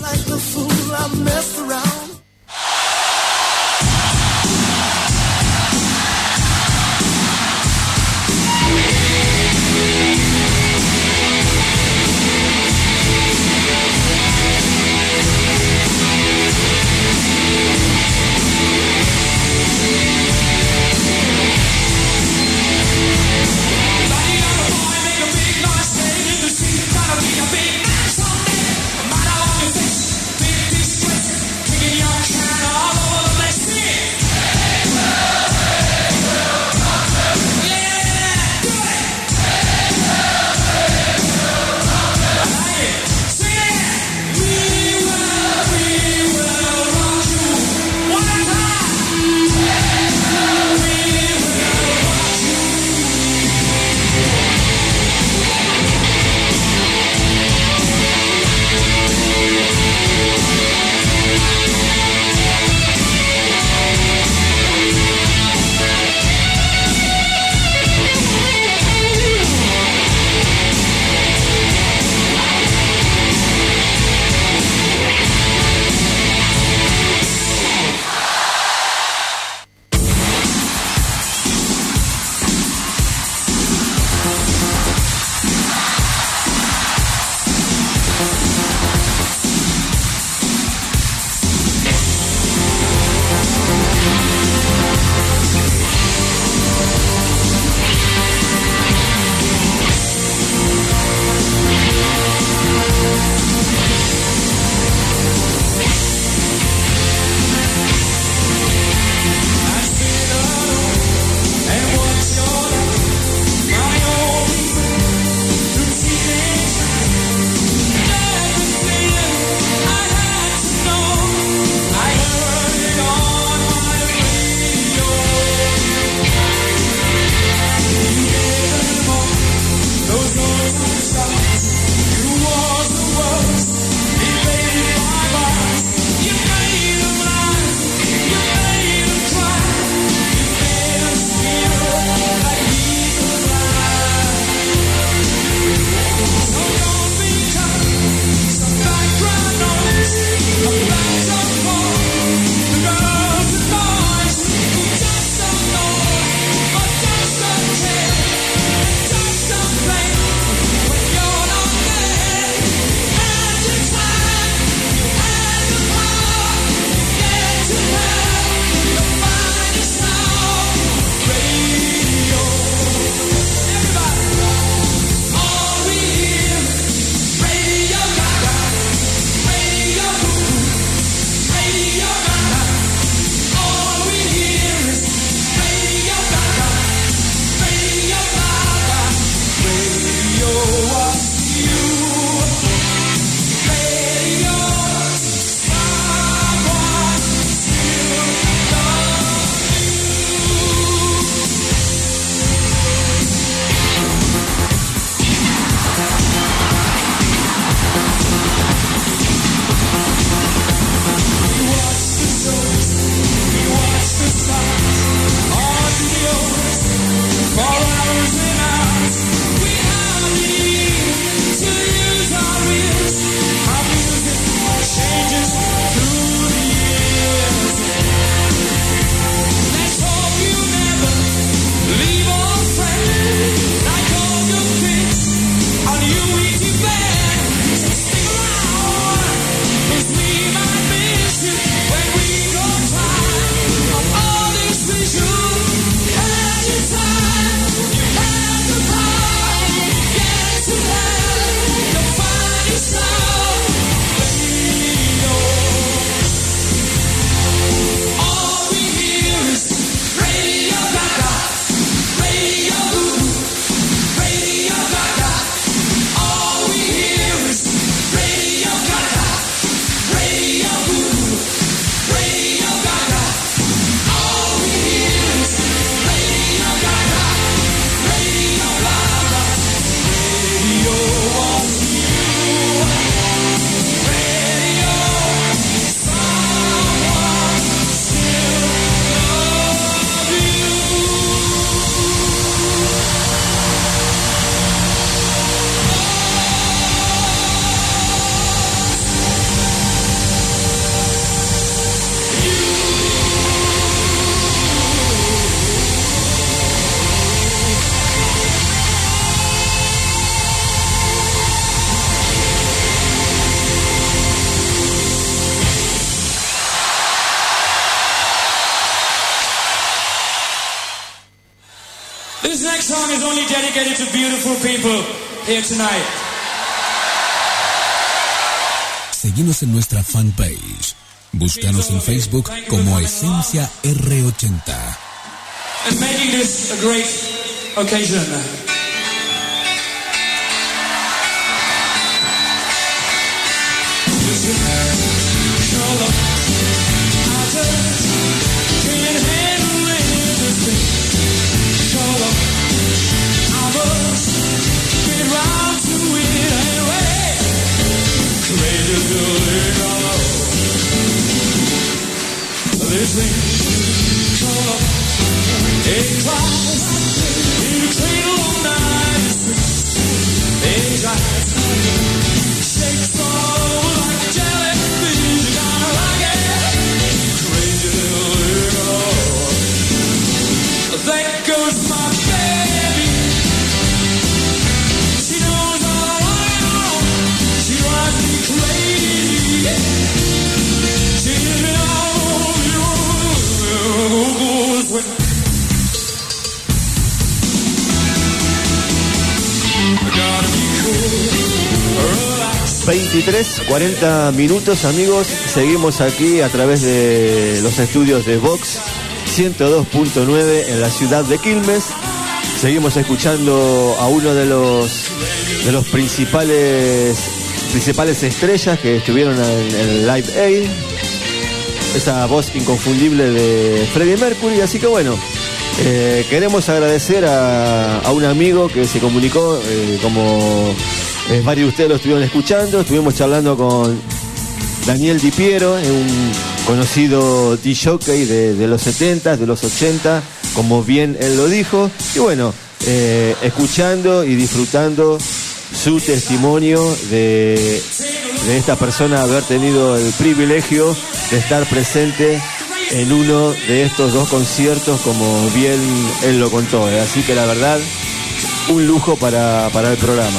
This next song is only dedicated to beautiful people here tonight. Seguinos en nuestra fanpage. Búscanos en Facebook como Esencia R ochenta. And making this a great occasion. veintitrés, cuarenta minutos, amigos. Seguimos aquí a través de los estudios de Vox ciento dos punto nueve en la ciudad de Quilmes. Seguimos escuchando a uno de los de los principales principales estrellas que estuvieron en el Live Aid, esa voz inconfundible de Freddie Mercury. Así que bueno, eh, queremos agradecer a, a un amigo que se comunicó, eh, como Eh, varios de ustedes lo estuvieron escuchando. Estuvimos charlando con Daniel Di Piero, un conocido D-Jockey de, de los setenta, de los ochenta, como bien él lo dijo. Y bueno, eh, escuchando y disfrutando su testimonio de, de esta persona, haber tenido el privilegio de estar presente en uno de estos dos conciertos, como bien él lo contó. ¿eh? Así que la verdad, un lujo para, para el programa.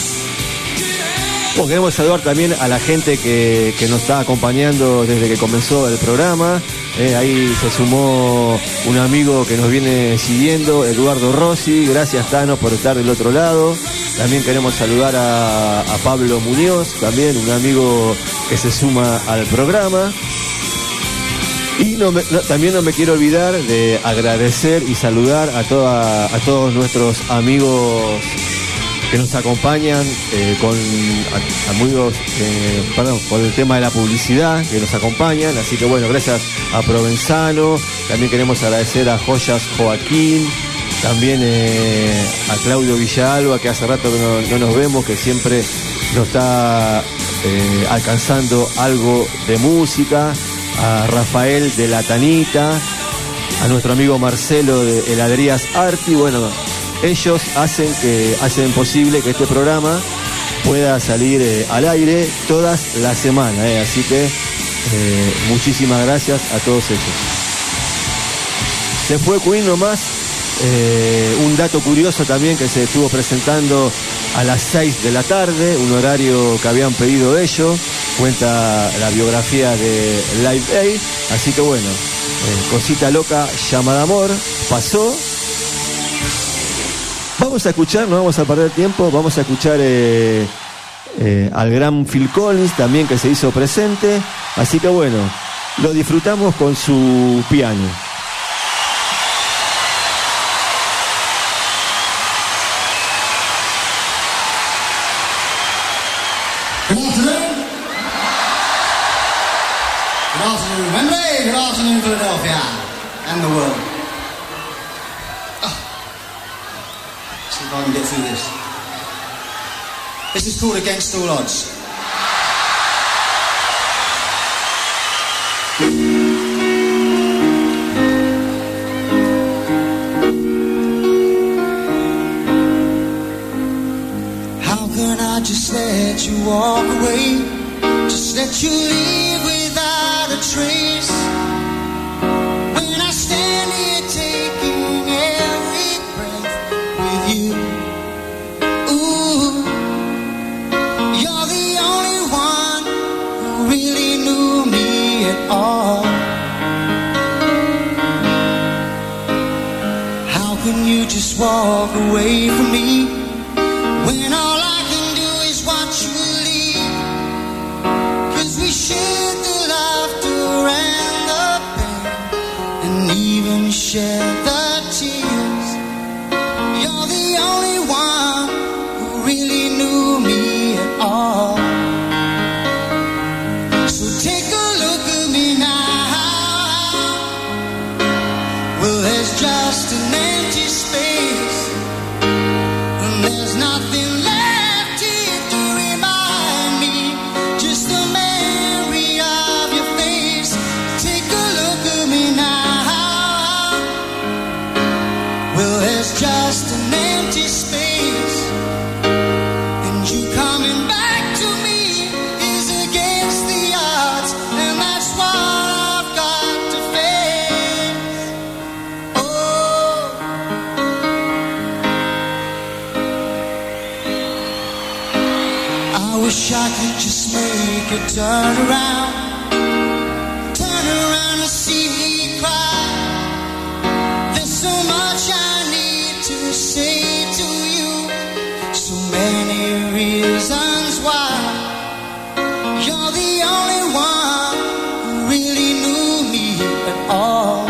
Bueno, queremos saludar también a la gente que, que nos está acompañando desde que comenzó el programa. Eh, ahí se sumó un amigo que nos viene siguiendo, Eduardo Rossi. Gracias, Tano, por estar del otro lado. También queremos saludar a, a Pablo Muñoz, también un amigo que se suma al programa. Y no me, no, también no me quiero olvidar de agradecer y saludar a, toda, a todos nuestros amigos que nos acompañan, eh, con a, amigos, eh, perdón, por el tema de la publicidad, que nos acompañan. Así que bueno, gracias a Provenzano. También queremos agradecer a Joyas Joaquín, también eh, a Claudio Villalba, que hace rato que no, no nos vemos, que siempre nos está eh, alcanzando algo de música, a Rafael de La Tanita, a nuestro amigo Marcelo de Heladerías Arti. Bueno, ellos hacen que hacen posible que este programa pueda salir eh, al aire todas las semanas, eh. así que eh, muchísimas gracias a todos ellos. Se fue Queen nomás. Eh, un dato curioso también, que se estuvo presentando a las seis de la tarde, un horario que habían pedido ellos, cuenta la biografía de Live Aid. Así que bueno, eh, cosita loca llamada amor pasó. Vamos a escuchar, no vamos a perder tiempo, vamos a escuchar eh, eh, al gran Phil Collins también, que se hizo presente. Así que bueno, lo disfrutamos con su piano. Good afternoon. Good afternoon, Wembley. Good afternoon, Philadelphia, and the world. Oh. See if I can get through this. This is called Against All Odds. Just let you walk away, just let you leave without a trace. When I stand here taking every breath with you, ooh, you're the only one who really knew me at all. How can you just walk away from me when all I can do is watch you leave? 'Cause we shared the laughter and the pain, and even shared the tears. You're the only one who really knew me at all. So take a look at me now. Well, there's just an empty space, and there's nothing left here to remind me, just the memory of your face. Take a look at me now. Well, there's just an empty space, and you coming back to me is against the odds, and that's what I've got to face. Oh, I wish I could just make it turn around, turn around and see me cry. There's so much I need to say to you, so many reasons why. You're the only one who really knew me at all.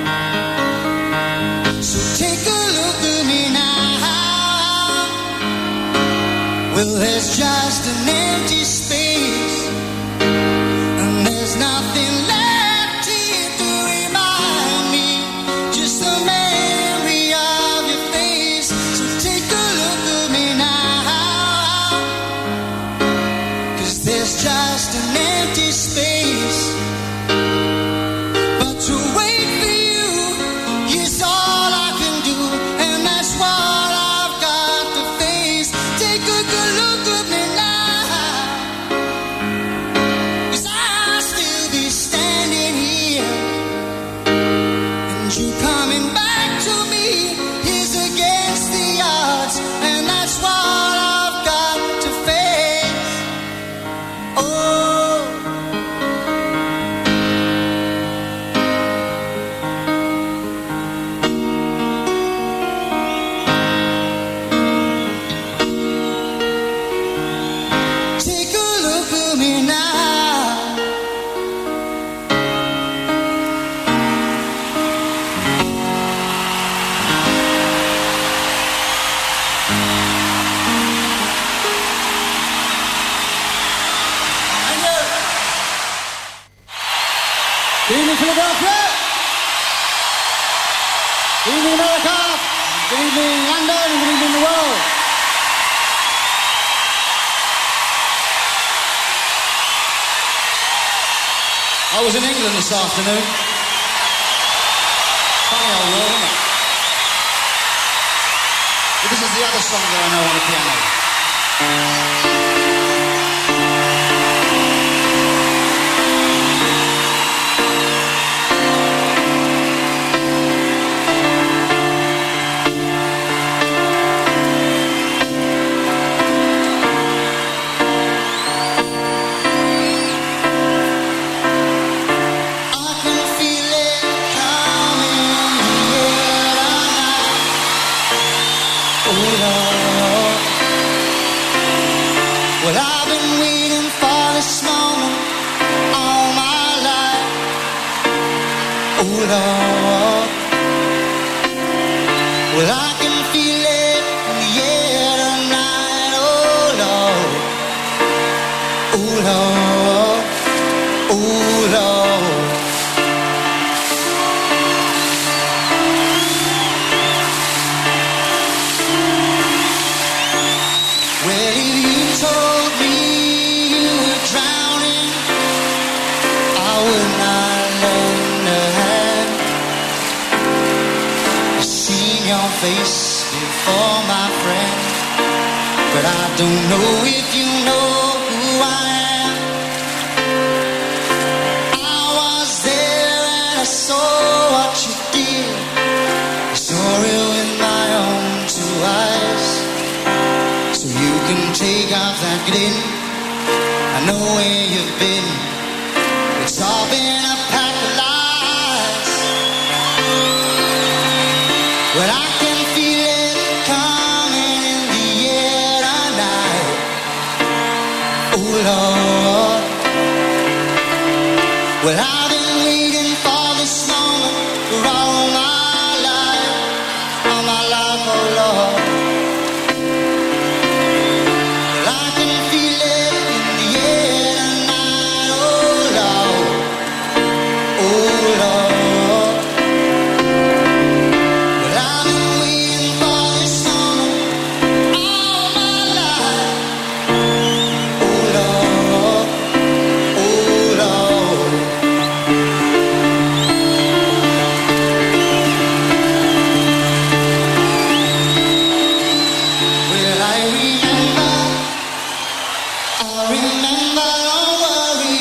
So take a look at me now. Well, there's just an empty space, and there's nothing left here to remind me, just the memory of your face. So take a look at me now, 'cause there's just an empty space. But to wait for you is all I can do, and that's what I've got to face. Take a good look at me now, 'cause I'll still be standing here, and you coming back to me is against the odds, and that's what I've got to face. Oh, take a look at me now. Thank you. Good evening, Philadelphia. Good evening, America. Good evening, London. And good evening, the world. I was in England this afternoon. Funny old world, isn't it? But this is the other song that I know on the piano. I can feel it coming in the air tonight. Oh, Lord. Well, I've been waiting for this moment all my life. Oh, Lord. Well, I can feel it in the air tonight. Oh, Lord. Oh, Lord. Oh, Lord. Well, if you told me you were drowning, I would not lend a hand. I've seen your face before, my friend, but I don't know if you know who I am. I was there and I saw what you did. I saw it with my own two eyes. So you can take off that grin. I know where you've been. It's all been a pack of lies. Well, I can feel it coming in the air tonight. Oh Lord. Well, I've been waiting for this moment for all my life, all my life, oh Lord. Well, I can feel it in the air tonight, oh Lord, oh Lord. Well, I've been waiting for this moment all my life, oh Lord, oh Lord. Well, I remember, I remember, don't worry.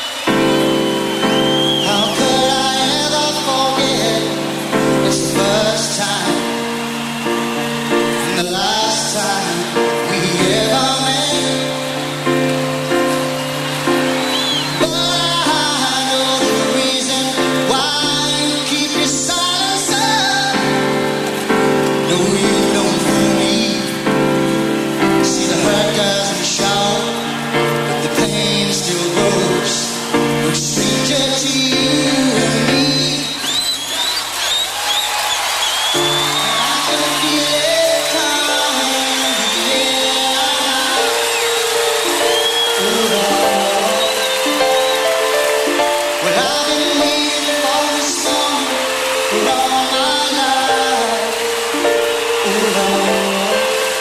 How could I ever forget? It's the first time and the last time we ever met. But I know the reason why you keep your silence up. No, you don't fool me. See, the hurt doesn't show, but the pain still grows. No stranger to you and me. I can feel it coming in the air. Oh Lord. Well, I've been waiting for this moment for all my life. Oh Lord.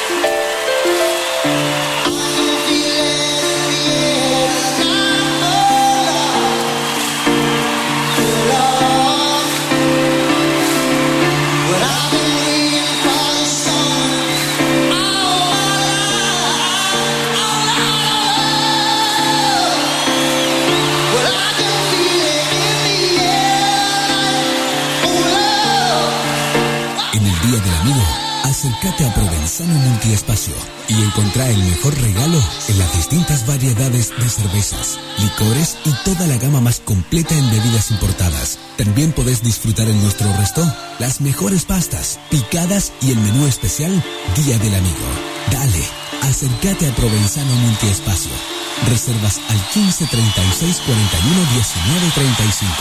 I can feel it in the air tonight, oh Lord, oh Lord. Well, I've been waiting for this moment all my life, all my life. Well, I can feel it in the air, oh Lord. En el Día del Amigo, acércate a Provenzano Multiespacio y encontrá el mejor regalo en las distintas variedades de cervezas, licores y toda la gama más completa en bebidas importadas. También podés disfrutar en nuestro resto las mejores pastas, picadas y el menú especial Día del Amigo. Dale, acércate a Provenzano Multiespacio. Reservas al quince treinta y seis cuarenta y uno diecinueve treinta y cinco.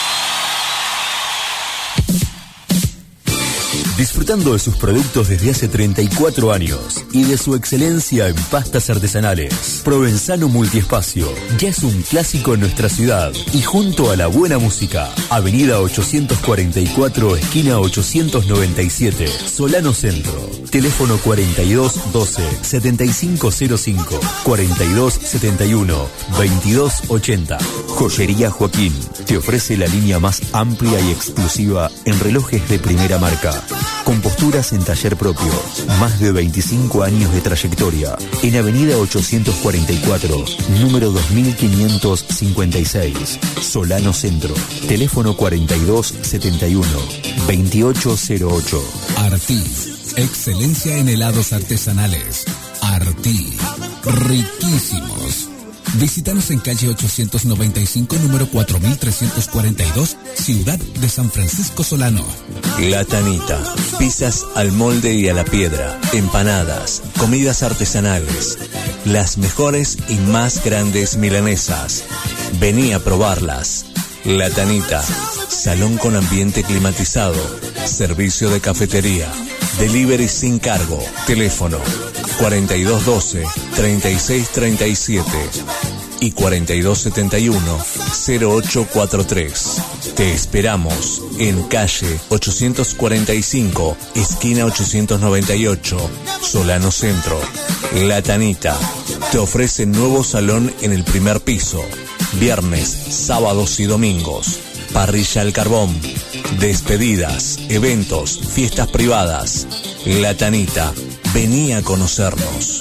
Disfrutando de sus productos desde hace treinta y cuatro años y de su excelencia en pastas artesanales, Provenzano Multiespacio ya es un clásico en nuestra ciudad y junto a la buena música, Avenida ochocientos cuarenta y cuatro, esquina ochocientos noventa y siete, Solano Centro. Teléfono cuarenta y dos doce setenta y cinco cero cinco, cuarenta y dos setenta y uno veintidós ochenta. Joyería Joaquín te ofrece la línea más amplia y exclusiva en relojes de primera marca. Con posturas en taller propio, más de veinticinco años de trayectoria. En Avenida ochocientos cuarenta y cuatro, número dos mil quinientos cincuenta y seis, Solano Centro. Teléfono cuarenta y dos setenta y uno veintiocho cero ocho. Artí, excelencia en helados artesanales. Artí, riquísimos. Visítanos en calle ochocientos noventa y cinco, número cuatro mil trescientos cuarenta y dos, Ciudad de San Francisco Solano. La Tanita, pizzas al molde y a la piedra, empanadas, comidas artesanales, las mejores y más grandes milanesas. Vení a probarlas. La Tanita, salón con ambiente climatizado, servicio de cafetería, delivery sin cargo, teléfono cuarenta y dos doce treinta y seis treinta y siete y cuarenta y dos setenta y uno cero ocho cuarenta y tres. Te esperamos en calle ochocientos cuarenta y cinco, esquina ochocientos noventa y ocho, Solano Centro. La Tanita te ofrece nuevo salón en el primer piso, viernes, sábados y domingos, parrilla al carbón, despedidas, eventos, fiestas privadas. La Tanita, vení a conocernos.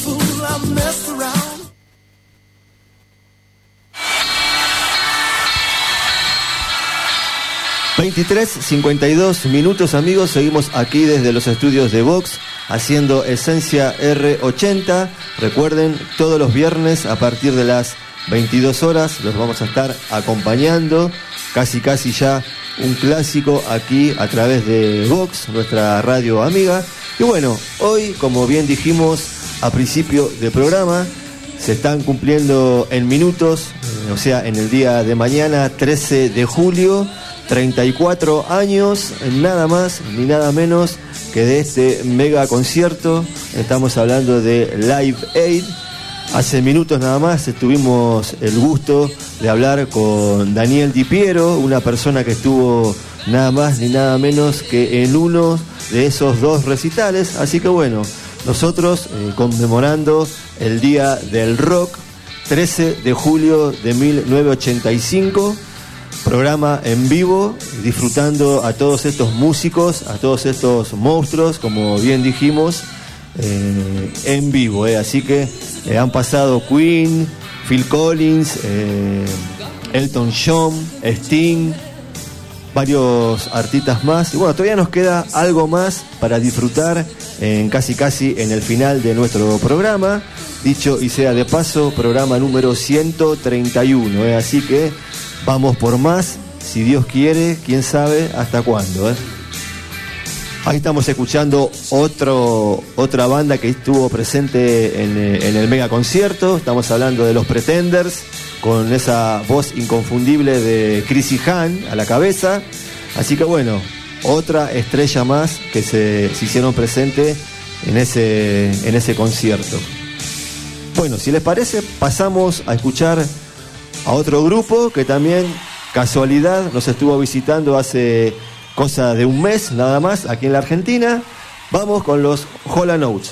veintitrés cincuenta y dos minutos, amigos. Seguimos aquí desde los estudios de Vox haciendo Esencia R ochenta. Recuerden, todos los viernes a partir de las veintidós horas los vamos a estar acompañando, casi casi ya un clásico aquí a través de Vox, nuestra radio amiga. Y bueno, hoy, como bien dijimos a principio del programa, se están cumpliendo en minutos, eh, o sea, en el día de mañana, trece de julio, treinta y cuatro años, nada más ni nada menos que de este mega concierto. Estamos hablando de Live Aid. Hace minutos nada más tuvimos el gusto de hablar con Daniel Di Piero, una persona que estuvo nada más ni nada menos que en uno de esos dos recitales. Así que bueno, nosotros eh, conmemorando el Día del Rock, trece de julio de mil novecientos ochenta y cinco, programa en vivo, disfrutando a todos estos músicos, a todos estos monstruos, como bien dijimos, eh, en vivo. Eh. Así que eh, han pasado Queen, Phil Collins, eh, Elton John, Sting, varios artistas más. Y bueno, todavía nos queda algo más para disfrutar en casi casi en el final de nuestro programa. Dicho y sea de paso, programa número ciento treinta y uno. Eh. Así que vamos por más, si Dios quiere, quién sabe hasta cuándo. ¿eh? Ahí estamos escuchando otro, otra banda que estuvo presente en, en el mega concierto. Estamos hablando de los Pretenders, con esa voz inconfundible de Chrissy Hahn a la cabeza. Así que bueno, otra estrella más que se, se hicieron presente en ese, en ese concierto. Bueno, si les parece, pasamos a escuchar a otro grupo que también, casualidad, nos estuvo visitando hace cosa de un mes nada más aquí en la Argentina. Vamos con los Hall and Oates.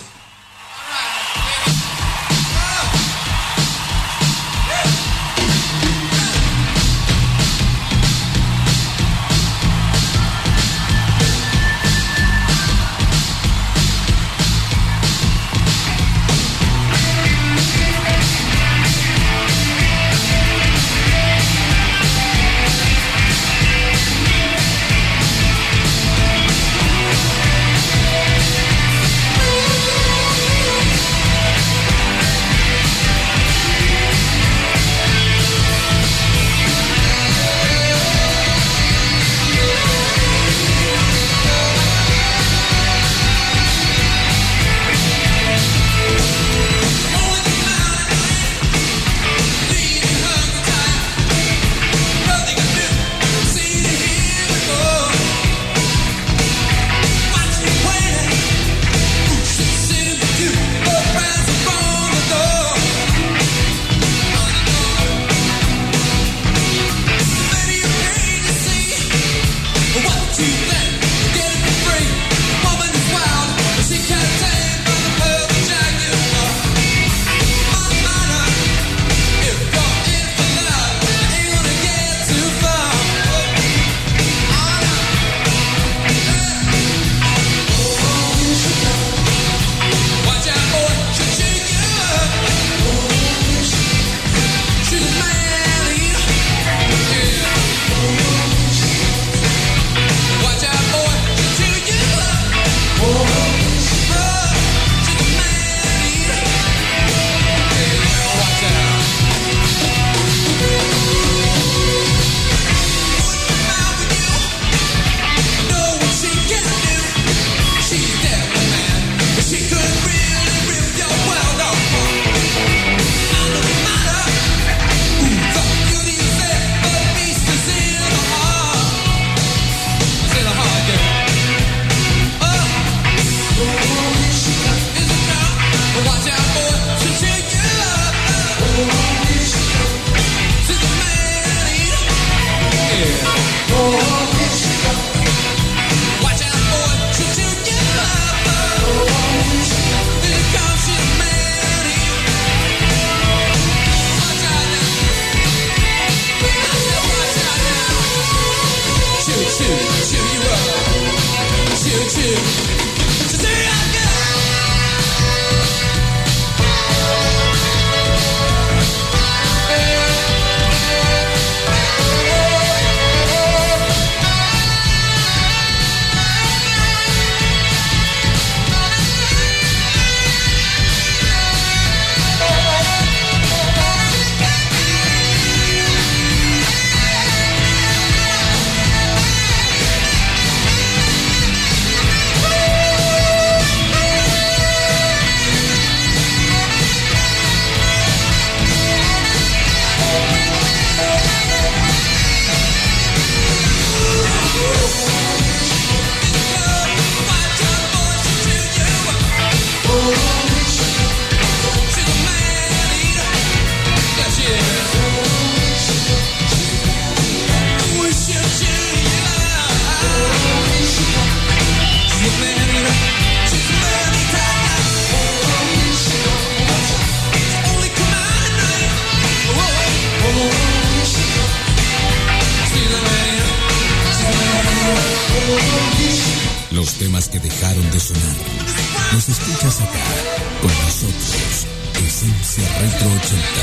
Los temas que dejaron de sonar, los escuchas acá, con nosotros, Esencia Retro ochenta.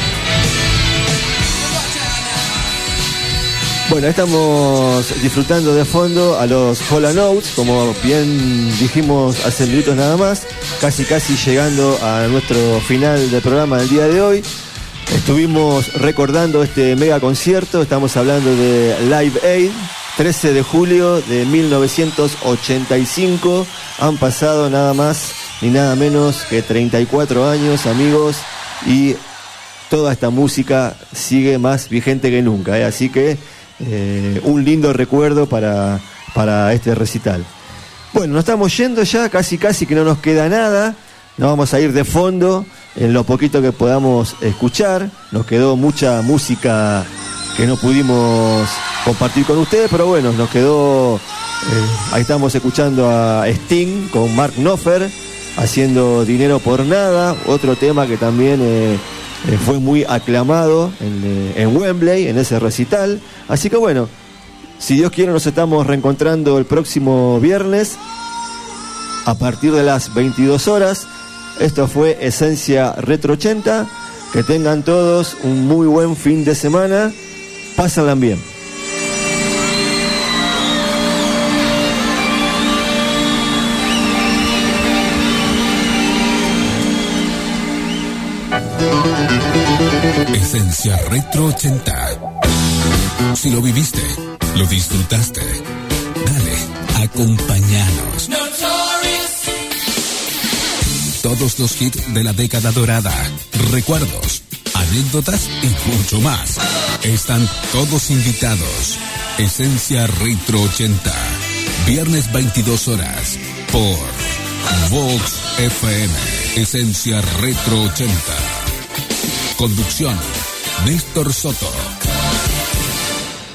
Bueno, estamos disfrutando de fondo a los Hall and Oates, como bien dijimos hace minutos nada más, casi casi llegando a nuestro final del programa del día de hoy. Estuvimos recordando este mega concierto, estamos hablando de Live Aid, trece de julio de mil novecientos ochenta y cinco. Han pasado nada más ni nada menos que treinta y cuatro años, amigos, y toda esta música sigue más vigente que nunca, ¿eh? Así que eh, un lindo recuerdo para, para este recital. Bueno, nos estamos yendo ya, casi casi que no nos queda nada. Nos vamos a ir de fondo en lo poquito que podamos escuchar. Nos quedó mucha música que no pudimos compartir con ustedes, pero bueno, nos quedó, eh, ahí estamos escuchando a Sting con Mark Knopfler haciendo Dinero por Nada, otro tema que también eh, eh, fue muy aclamado en, eh, en Wembley, en ese recital. Así que bueno, si Dios quiere nos estamos reencontrando el próximo viernes a partir de las veintidós horas. Esto fue Esencia Retro ochenta. Que tengan todos un muy buen fin de semana. Pásenla bien. Esencia Retro ochenta. Si lo viviste, lo disfrutaste, dale, acompáñanos. Todos los hits de la década dorada, recuerdos, anécdotas y mucho más. Están todos invitados. Esencia Retro ochenta. Viernes veintidós horas por Vox F M. Esencia Retro ochenta. Conducción: Néstor Soto.